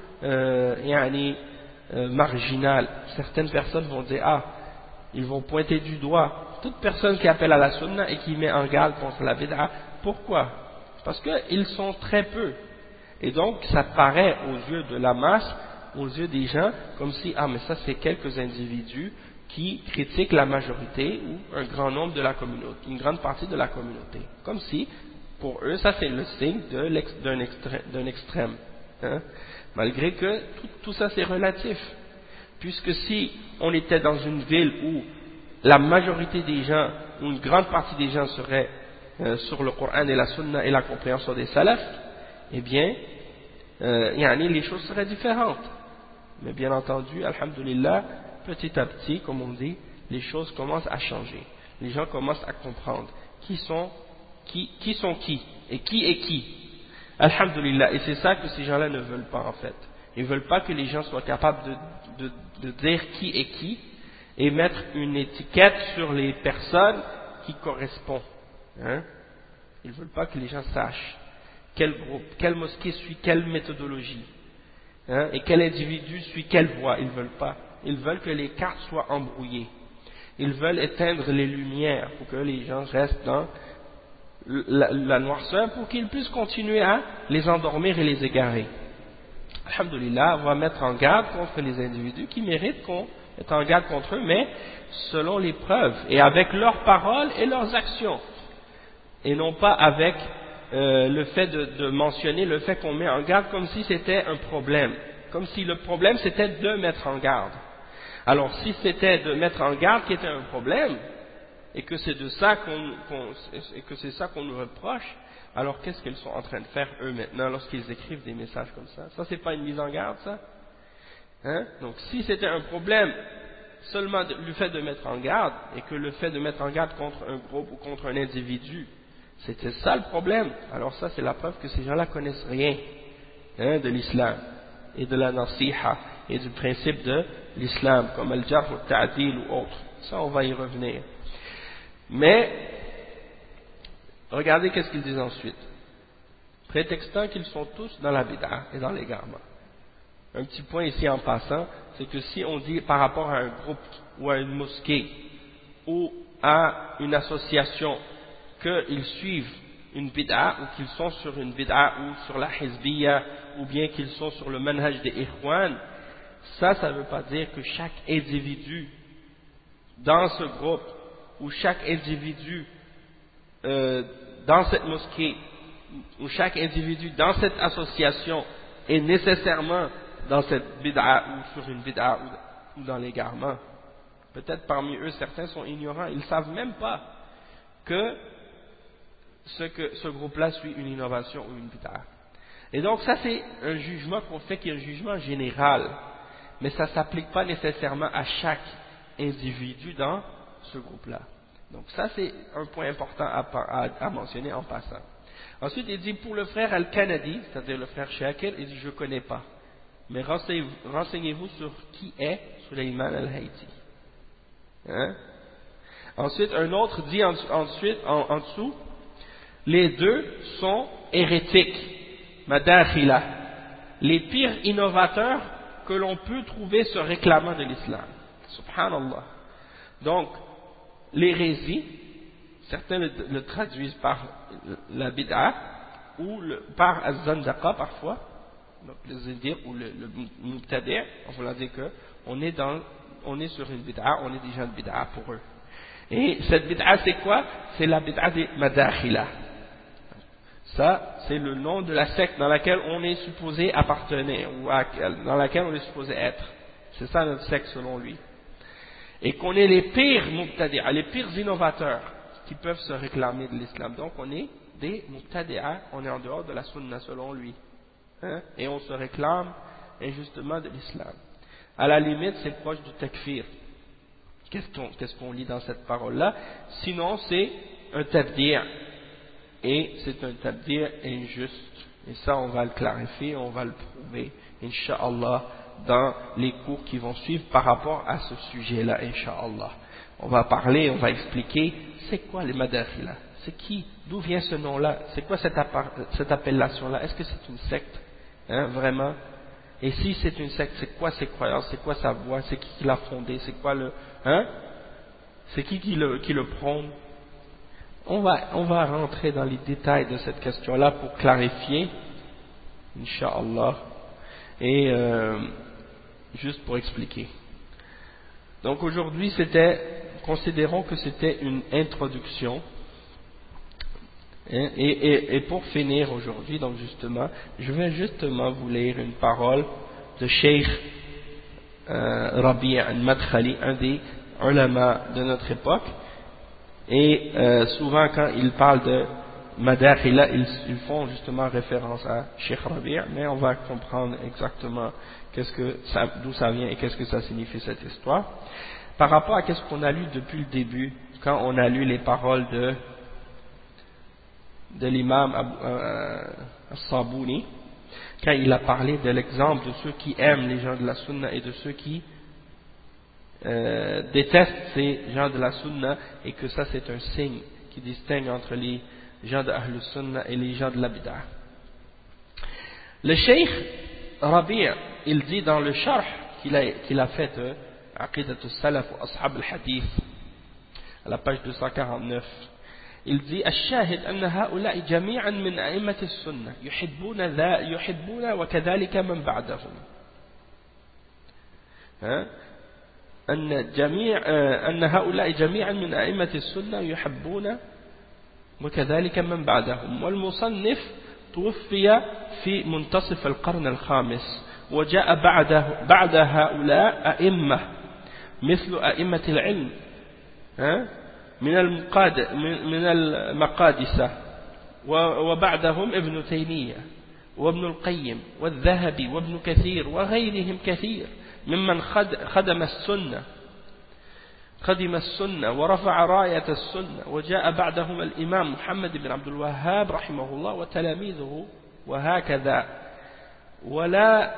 marginal. Certaines personnes vont dire, ils vont pointer du doigt toute personne qui appelle à la sunna et qui met en garde contre la bid'a. Pourquoi? Parce qu'ils sont très peu. Et donc, ça paraît aux yeux de la masse, aux yeux des gens, comme si, mais ça c'est quelques individus qui critiquent la majorité ou un grand nombre de la communauté, une grande partie de la communauté. Comme si, pour eux, ça c'est le signe d'un extrême. Malgré que tout ça c'est relatif. Puisque si on était dans une ville où la majorité des gens, ou une grande partie des gens seraient sur le Coran et la Sunna et la compréhension des salafs, eh bien, les choses seraient différentes. Mais bien entendu, alhamdulillah, petit à petit, comme on dit, les choses commencent à changer. Les gens commencent à comprendre qui sont qui et qui est qui. Alhamdulillah. Et c'est ça que ces gens-là ne veulent pas en fait. Ils ne veulent pas que les gens soient capables de dire qui est qui et mettre une étiquette sur les personnes qui correspondent. Ils ne veulent pas que les gens sachent quel groupe, quelle mosquée suit quelle méthodologie, et quel individu suit quelle voie. Ils ne veulent pas. Ils veulent que les cartes soient embrouillées. Ils veulent éteindre les lumières pour que les gens restent dans la noirceur pour qu'ils puissent continuer à les endormir et les égarer. Alhamdulillah, on va mettre en garde contre les individus qui méritent qu'on mette en garde contre eux, mais selon les preuves et avec leurs paroles et leurs actions, et non pas avec le fait de mentionner le fait qu'on met en garde comme si c'était un problème, comme si le problème c'était de mettre en garde. Alors si c'était de mettre en garde qui était un problème, et que c'est de ça qu'on nous reproche, alors qu'est-ce qu'ils sont en train de faire eux maintenant lorsqu'ils écrivent des messages comme ça? Ça, c'est pas une mise en garde, ça? Hein? Donc si c'était un problème seulement le fait de mettre en garde, et que le fait de mettre en garde contre un groupe ou contre un individu, c'était ça le problème, alors ça c'est la preuve que ces gens-là connaissent rien, hein, de l'islam et de la nasiha et du principe de l'islam, comme al-jarh ou ta'dil ou autre. Ça on va y revenir. Mais regardez qu'est-ce qu'ils disent ensuite, prétextant qu'ils sont tous dans la bid'a et dans l'égarement. Un petit point ici en passant, c'est que si on dit par rapport à un groupe ou à une mosquée ou à une association qu'ils suivent une bid'a ou qu'ils sont sur une bid'a ou sur la hizbiyya ou bien qu'ils sont sur le manhaj des ikhwan, ça ne veut pas dire que chaque individu dans ce groupe ou chaque individu dans cette mosquée ou chaque individu dans cette association est nécessairement dans cette bid'a ou sur une bid'a ou dans l'égarement. Peut-être parmi eux certains sont ignorants, ils ne savent même pas que ce groupe-là suit une innovation ou une bid'a. Et donc ça c'est un jugement qu'on fait qui est un jugement général, mais ça ne s'applique pas nécessairement à chaque individu dans ce groupe-là. Donc ça c'est un point important à mentionner en passant. Ensuite il dit pour le frère Al-Kanadi, c'est-à-dire le frère Shakir, il dit je ne connais pas. Mais renseignez-vous sur qui est Sulayman al-Hayti. Hein? Ensuite, un autre dit en dessous, les deux sont hérétiques, madakhila, les pires innovateurs que l'on peut trouver se réclamant de l'islam. Subhanallah. Donc, l'hérésie, certains le traduisent par la bid'a ou par az-zandaqa parfois. Donc le zindiq ou le mubtadi', on va dire que on est sur une bid'a, on est des gens de bid'a pour eux. Et cette bid'a c'est quoi? C'est la bid'a des madakhila. Ça c'est le nom de la secte dans laquelle on est supposé appartenir ou dans laquelle on est supposé être. C'est ça notre secte selon lui. Et qu'on est les pires mubtadi'a, les pires innovateurs qui peuvent se réclamer de l'islam. Donc on est des mubtadi'a, on est en dehors de la sunna selon lui. Hein? Et on se réclame injustement de l'islam. À la limite, c'est proche du takfir. Qu'est-ce qu'on lit dans cette parole-là? Sinon, c'est un tabdir. Et c'est un tabdir injuste. Et ça, on va le clarifier, on va le prouver, Inch'Allah, dans les cours qui vont suivre par rapport à ce sujet-là, Inch'Allah. On va parler, on va expliquer, c'est quoi les madakhila? C'est qui? D'où vient ce nom-là? C'est quoi cette appellation-là? Est-ce que c'est une secte? Hein, vraiment? Et si c'est une secte, c'est quoi ses croyances? C'est quoi sa voix? C'est qui l'a fondée? C'est quoi c'est qui le prône? On va rentrer dans les détails de cette question-là pour clarifier, Inch'Allah, et juste pour expliquer. Donc aujourd'hui, considérons que c'était une introduction. Et pour finir aujourd'hui, donc justement, je vais justement vous lire une parole de Cheikh Rabi' al-Madkhali, un des ulama de notre époque. Et souvent quand ils parlent de madakhila, ils font justement référence à Cheikh Rabi', mais on va comprendre exactement d'où ça vient et qu'est-ce que ça signifie cette histoire. Par rapport à ce qu'on a lu depuis le début, quand on a lu les paroles de l'imam As-Sabouni, quand il a parlé de l'exemple de ceux qui aiment les gens de la sunna et de ceux qui détestent ces gens de la sunna, et que ça c'est un signe qui distingue entre les gens de Ahl Sunna et les gens de la bid'ah. Le Cheikh Rabi' il dit dans le sharh qu'il a fait de Aqidat al-Salaf wa Ashab al-Hadith à la page 249, il dit الشاهد أن هؤلاء جميعا من أئمة السنة يحبون وكذلك من بعدهم أن هؤلاء جميعا من أئمة السنة يحبون وكذلك من بعدهم. والمصنف توفي في منتصف القرن الخامس، وجاء بعد هؤلاء أئمة مثل أئمة العلم من المقادسة وبعدهم ابن تيمية وابن القيم والذهبي وابن كثير وغيرهم كثير ممن خدم السنة ورفع راية السنة. وجاء بعدهم الإمام محمد بن عبد الوهاب رحمه الله وتلاميذه وهكذا. ولا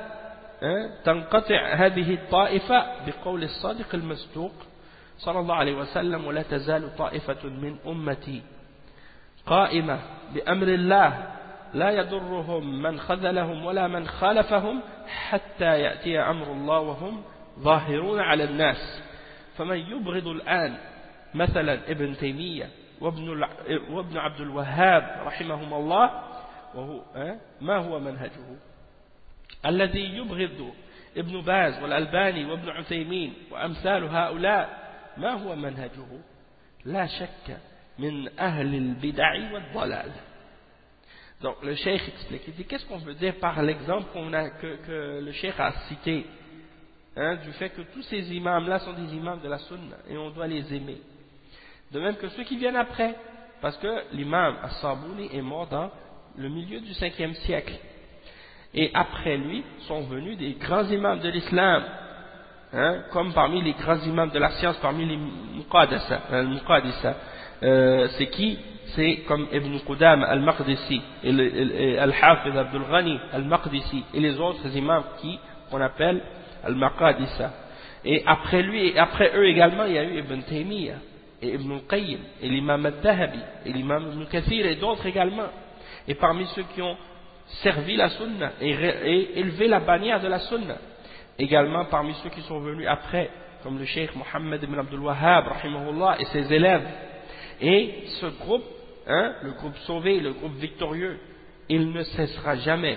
تنقطع هذه الطائفة بقول الصادق المصدوق صلى الله عليه وسلم: ولا تزال طائفة من أمتي قائمة بأمر الله لا يضرهم من خذلهم ولا من خالفهم حتى يأتي أمر الله وهم ظاهرون على الناس. فمن يبغض الآن مثلا ابن تيمية وابن عبد الوهاب رحمهم الله وهو ما هو منهجه؟ الذي يبغض ابن باز والألباني وابن عثيمين وأمثال هؤلاء ما هو منهجه؟ لا شك من أهل البدع والضلال. Donc le cheikh explique, il dit qu'est-ce qu'on veut dire par l'exemple que le cheikh a cité, du fait que tous ces imams-là sont des imams de la sunna et on doit les aimer. De même que ceux qui viennent après, parce que l'imam As-Sabouni est mort dans le milieu du 5e siècle. Et après lui sont venus des grands imams de l'islam, comme parmi les grands imams de la science, parmi les Muqaddisa. C'est qui? C'est comme Ibn Qudam al-Maqdisi et Al-Hafiz Abdul Ghani al-Maqdisi et les autres imams qu'on appelle al-Maqadisa. Et après lui et après eux également, il y a eu Ibn Taymiyyah et Ibn Qayyim et l'imam al-Dhahabi et l'imam Ibn Kathir et d'autres également. Et parmi ceux qui ont servi la sunna et élevé la bannière de la sunna, également parmi ceux qui sont venus après, comme le cheikh Mohammed ibn Abdul Wahhab rahimahullah et ses élèves. Et ce groupe, le groupe sauvé, le groupe victorieux, il ne cessera jamais,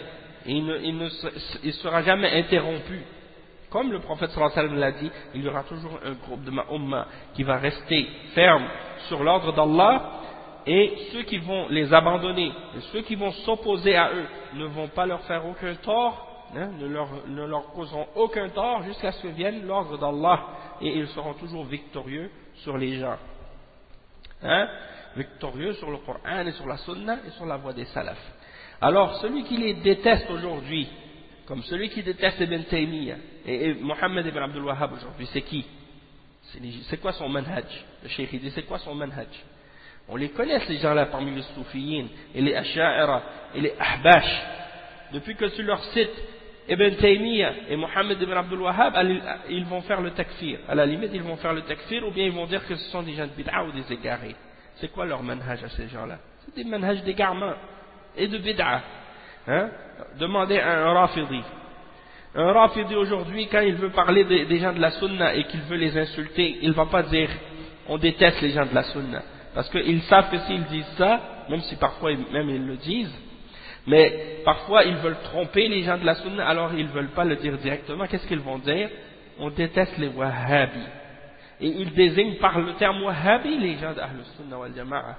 il sera jamais interrompu. Comme le prophète sallallahu alayhi wa sallam l'a dit, il y aura toujours un groupe de ma umma qui va rester ferme sur l'ordre d'Allah, et ceux qui vont les abandonner, et ceux qui vont s'opposer à eux, ne vont pas leur faire aucun tort, ne leur causeront aucun tort jusqu'à ce que vienne l'ordre d'Allah, et ils seront toujours victorieux sur les gens. Victorieux sur le Coran et sur la Sunna et sur la voie des salafs. Alors celui qui les déteste aujourd'hui, comme celui qui déteste Ibn Taymiyyah et Mohammed ibn Abdul Wahhab aujourd'hui, c'est qui? C'est quoi son manhaj? Le cheikh dit c'est quoi son manhaj? On les connaît ces gens-là parmi les Soufiyin et les Asha'ira et les Ahbash. Depuis que tu leur cites Ibn Taymiyyah et Mohammed ibn Abdul Wahhab, ils vont faire le takfir. À la limite, ils vont faire le takfir ou bien ils vont dire que ce sont des gens de bid'a ou des égarés. C'est quoi leur manhaj à ces gens-là? C'est des manhaj d'égarement et de bid'a. Demandez à un Rafidi. Un Rafidi aujourd'hui, quand il veut parler des gens de la sunna et qu'il veut les insulter, il ne va pas dire on déteste les gens de la sunna. Parce qu'ils savent que s'ils disent ça, même si parfois même ils le disent, mais parfois ils veulent tromper les gens de la sunna, alors ils ne veulent pas le dire directement. Qu'est-ce qu'ils vont dire? On déteste les wahhabis. Et ils désignent par le terme wahhabi les gens d'Ahl Sunna wal Jama'a.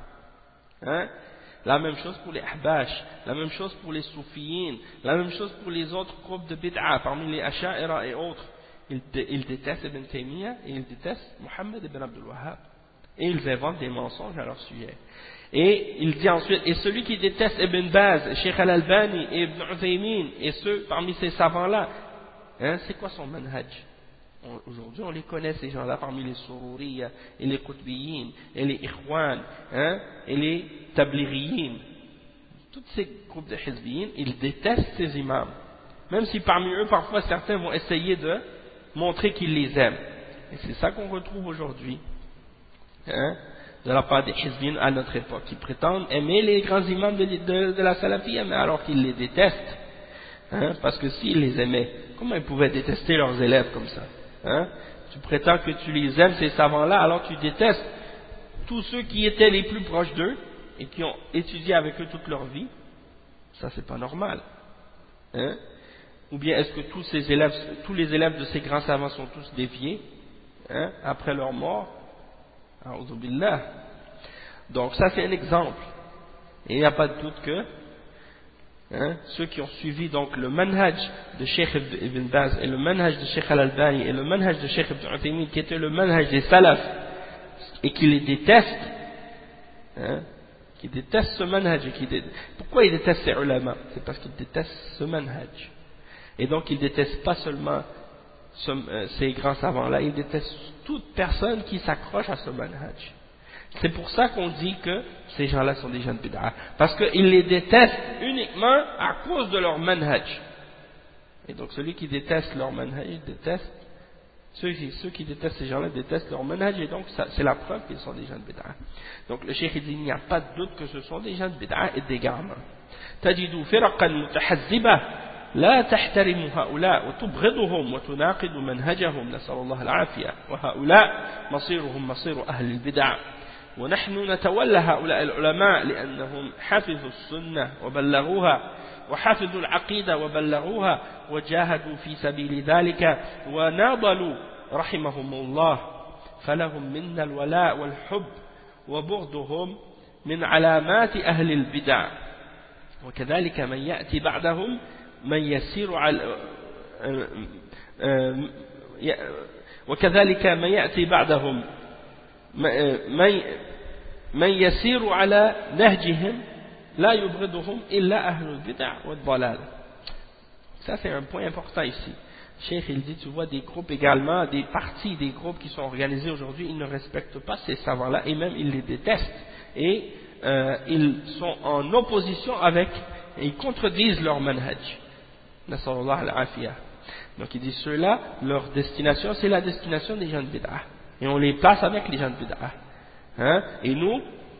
La même chose pour les ahbash, la même chose pour les soufiyin, la même chose pour les autres groupes de bid'a, parmi les asha'ira et autres. Ils détestent Ibn Taymiyyah et ils détestent Mohammed ibn Abdul Wahhab. Et ils inventent des mensonges à leur sujet. Et il dit ensuite, et celui qui déteste Ibn Baz, Sheikh Al-Albani et Ibn Uthaymin, et ceux parmi ces savants-là, c'est quoi son manhaj? Aujourd'hui on les connaît ces gens-là parmi les Sururiya et les Qutbiyin et les Ikhwan et les Tabliriyin. Tous ces groupes de Hizbiyin, ils détestent ces imams. Même si parmi eux parfois certains vont essayer de montrer qu'ils les aiment. Et c'est ça qu'on retrouve aujourd'hui. De la part des Hizbiyin à notre époque, qui prétendent aimer les grands imams de la Salafiyya, mais alors qu'ils les détestent. Parce que s'ils les aimaient, comment ils pouvaient détester leurs élèves comme ça? Tu prétends que tu les aimes, ces savants-là, alors tu détestes tous ceux qui étaient les plus proches d'eux et qui ont étudié avec eux toute leur vie. Ça, c'est pas normal. Ou bien est-ce que tous les élèves de ces grands savants sont tous déviés après leur mort? A'udhu billah. Donc ça c'est un exemple. Et il n'y a pas de doute que Hein, ceux qui ont suivi donc le manhaj de Cheikh Ibn Baz et le manhaj de Cheikh Al-Albani et le manhaj de Cheikh Ibn Uthaymin qui était le manhaj des salafs et qui les détestent, hein, qui détestent ce manhaj pourquoi ils détestent ces ulama? C'est parce qu'ils détestent ce manhaj, et donc ils détestent pas seulement ces grands savants là, ils détestent toute personne qui s'accroche à ce manhaj. C'est pour ça qu'on dit que ces gens-là sont des gens de bid'a, parce qu'ils les détestent uniquement à cause de leur manhaj. Et donc celui qui déteste leur manhaj, déteste ceux qui détestent ces gens-là détestent leur manhaj, et donc c'est la preuve qu'ils sont des gens de bid'a. Donc le cheikh dit, il n'y a pas de doute que ce sont des gens de bid'a et d'égarement. تجد فرقا متحزبة لا تحترم هؤلاء وتبغضهم وتناقض منهجهم نسأل الله العافية وهؤلاء مصيرهم مصير أهل البدع ونحن نتولى هؤلاء العلماء لأنهم حفظوا السنة وبلغوها وحفظوا العقيدة وبلغوها وجاهدوا في سبيل ذلك وناضلوا رحمهم الله فلهم منا الولاء والحب وبغضهم من علامات أهل البدع وكذلك من يأتي بعدهم من يسير على وكذلك من يأتي بعدهم من يسير على نهجهم لا يبغضهم إلا أهل البدع والضلال. Ça c'est un point important ici. Cheikh il dit, tu vois des groupes également, des partis, des groupes qui sont organisés aujourd'hui, ils ne respectent pas ces savants-là et même ils les détestent et ils sont en opposition avec, et ils contredisent leur manhaj. Nasallallahu al-afiyah. Donc il dit ceux-là, leur destination c'est la destination des gens de bid'a. Et on les place avec les gens de bid'a. Hein? Et nous,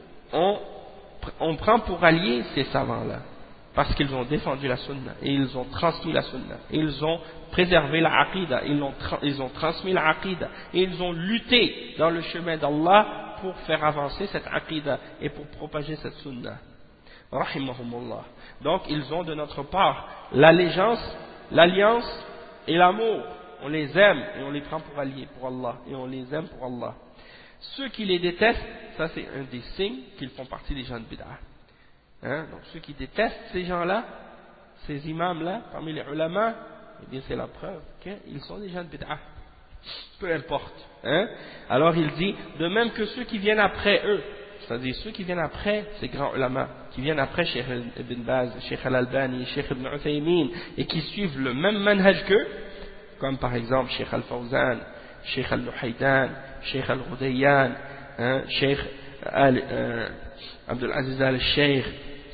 on prend pour alliés ces savants-là. Parce qu'ils ont défendu la sunna, et ils ont transmis la sunna, et ils ont préservé la aqidah, ils ont transmis la aqidah, et ils ont lutté dans le chemin d'Allah pour faire avancer cette aqidah et pour propager cette sunna. Rahimahumullah. Donc ils ont de notre part l'allégeance, l'alliance et l'amour. On les aime et on les prend pour alliés pour Allah, et on les aime pour Allah. Ceux qui les détestent, ça c'est un des signes qu'ils font partie des gens de bid'a. Hein? Donc ceux qui détestent ces gens-là, ces imams-là, parmi les ulama, eh bien c'est la preuve qu'ils sont des gens de bid'a. Peu importe. Hein? Alors il dit, de même que ceux qui viennent après eux, c'est-à-dire ceux qui viennent après ces grands ulama, qui viennent après Cheikh Ibn Baz, Cheikh Al-Albani, Cheikh Ibn Uthaymin, et qui suivent le même manhaj qu'eux, comme par exemple Cheikh Al-Fawzan, Cheikh Al-Luhaydan, Cheikh Al-Ghudayyan, hein, Cheikh Abdul Aziz Al-Sheikh,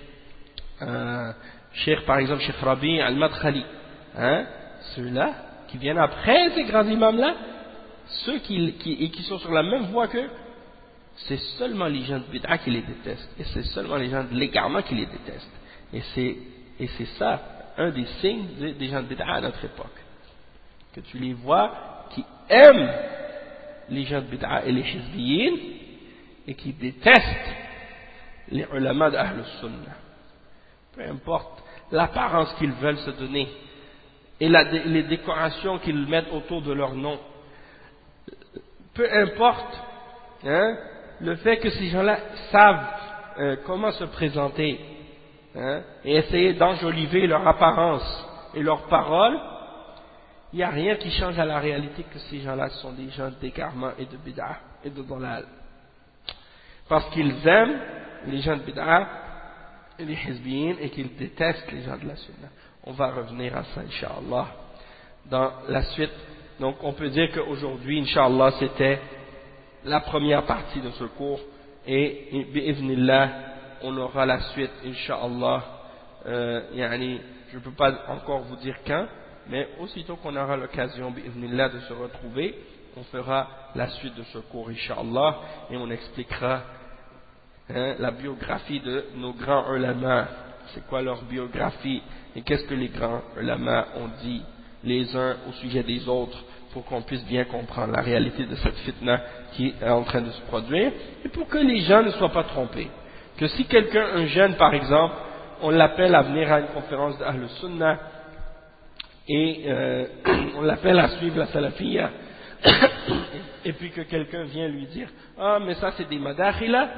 Cheikh par exemple Cheikh Rabi Al-Madkhali, hein, ceux-là qui viennent après ces grands imams-là, ceux qui sont sur la même voie qu'eux, c'est seulement les gens de bid'a qui les détestent, et c'est seulement les gens de l'égarement qui les détestent, et c'est ça un des signes des gens de bid'a à notre époque, que tu les vois qui aiment les gens de bid'a et les hizbiyin et qui détestent les ulama d'Ahl Sunnah. Peu importe l'apparence qu'ils veulent se donner et les décorations qu'ils mettent autour de leur nom, peu importe hein, le fait que ces gens-là savent comment se présenter hein, et essayer d'enjoliver leur apparence et leurs paroles, il n'y a rien qui change à la réalité que ces gens-là sont des gens d'égarement et de bid'a et de dalal. Parce qu'ils aiment les gens de bid'a et les hizbiyin et qu'ils détestent les gens de la sunna. On va revenir à ça, Inch'Allah, dans la suite. Donc on peut dire qu'aujourd'hui, Inch'Allah, c'était la première partie de ce cours et bi'idhnillah, on aura la suite, Inch'Allah. Je ne peux pas encore vous dire quand, mais aussitôt qu'on aura l'occasion, bi'idhnillah, de se retrouver, on fera la suite de ce cours, Inch'Allah, et on expliquera la biographie de nos grands ulama, c'est quoi leur biographie, et qu'est-ce que les grands ulama ont dit les uns au sujet des autres, pour qu'on puisse bien comprendre la réalité de cette fitna qui est en train de se produire, et pour que les gens ne soient pas trompés. Que si quelqu'un, un jeune par exemple, on l'appelle à venir à une conférence d'Ahl Sunnah, et on l'appelle à suivre la salafiyya, et puis que quelqu'un vient lui dire « Ah, mais ça c'est des madakhila »,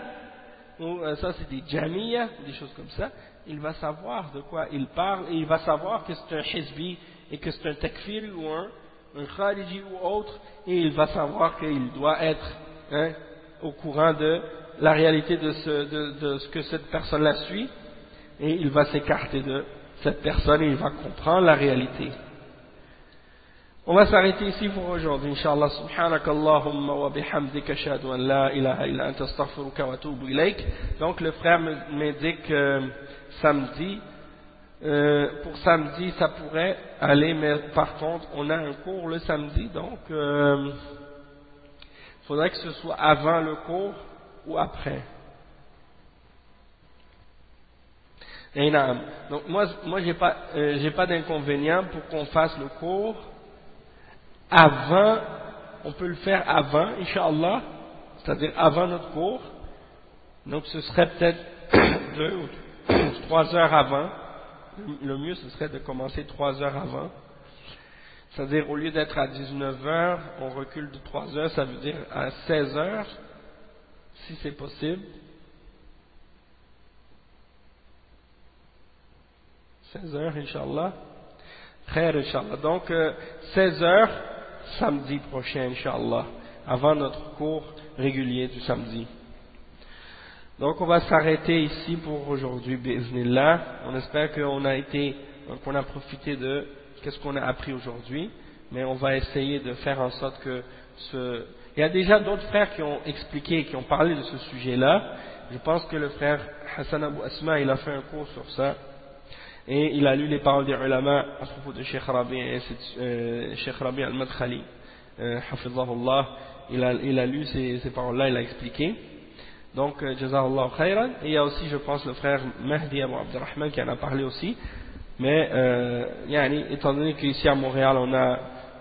ou ça c'est des jamiyah, des choses comme ça, il va savoir de quoi il parle et il va savoir que c'est un hizbi et que c'est un takfiri ou un khariji ou autre, et il va savoir qu'il doit être au courant de la réalité de ce que cette personne-là suit, et il va s'écarter de cette personne et il va comprendre la réalité. On va s'arrêter ici pour aujourd'hui, Inch'Allah. Subhanakallahumma wa bihamdika ashhadu an la ilaha illa anta astaghfiruka wa atubu ilayk. Donc le frère m'indique samedi. Pour samedi, ça pourrait aller, mais par contre, on a un cours le samedi, donc il faudrait que ce soit avant le cours ou après. Et donc moi j'ai pas d'inconvénient pour qu'on fasse le cours avant. On peut le faire avant, Inch'Allah, c'est-à-dire avant notre cours. Donc ce serait peut-être 2 ou 3 heures avant. Le mieux ce serait de commencer 3 heures avant. C'est-à-dire au lieu d'être à 19 heures, on recule de 3 heures, ça veut dire à 16 heures, si c'est possible. 16 heures, Inch'Allah. Khair, Inch'Allah. Donc, 16 heures, samedi prochain, Inch'Allah, avant notre cours régulier du samedi. Donc, on va s'arrêter ici pour aujourd'hui, bi'iznillah. On espère qu'on a profité de qu'est-ce qu'on a appris aujourd'hui, mais on va essayer de faire en sorte que il y a déjà d'autres frères qui ont expliqué, qui ont parlé de ce sujet-là. Je pense que le frère Hassan Abou Asma, il a fait un cours sur ça. Et il a lu les paroles des ulama à propos de Cheikh Rabi al-Madkhali, hafizahullah. Il a lu ces paroles-là, il a expliqué. Donc, Jazahullah khayran. Et il y a aussi, je pense, le frère Mahdi Abou Abdurrahman qui en a parlé aussi. Mais, étant donné qu'ici à Montréal, on a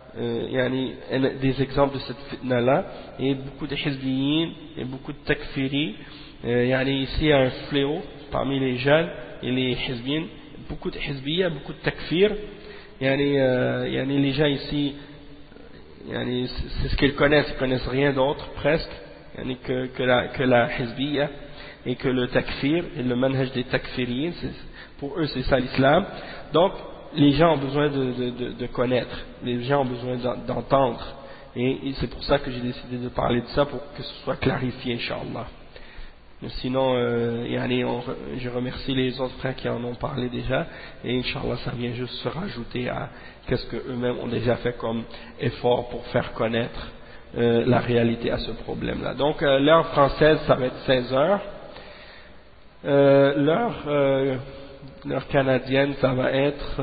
des exemples de cette fitna-là, et beaucoup de hizbiyin, et beaucoup de takfiri. Ici, il y a un fléau parmi les jeunes et les hizbiyin. Beaucoup de hizbiyya, beaucoup de takfir. Les gens ici, c'est ce qu'ils connaissent rien d'autre presque que la hizbiyya et que le takfir et le manhaj des takfiriyin. Pour eux c'est ça l'islam. Donc les gens ont besoin de connaître, les gens ont besoin d'entendre, et c'est pour ça que j'ai décidé de parler de ça, pour que ce soit clarifié, Inch'Allah. Sinon, je remercie les autres frères qui en ont parlé déjà, et Inch'Allah ça vient juste se rajouter à qu'est-ce qu'eux-mêmes ont déjà fait comme effort pour faire connaître la réalité à ce problème-là. Donc l'heure française ça va être 16 heures, l'heure canadienne ça va être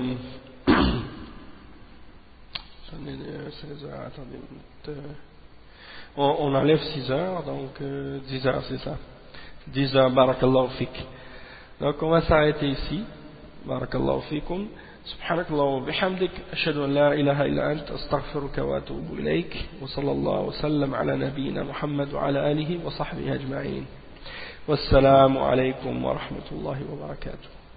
16 heures, attendez une minute. On enlève 6 heures, donc 10 heures, c'est ça. 10 heures, barakallahu fik. Donc on va s'arrêter ici. Barakallahu fikum. Subhanakallah wa bihamdik. Ashhadu an la ilaha illa ant. Astaghfiruka wa atubu ilayk. Wa sallallahu wa sallam ala nabiyyina Muhammad wa ala alihi wa sahbihi ajma'in. Wassalamu alaykum wa rahmatullahi wa barakatuh.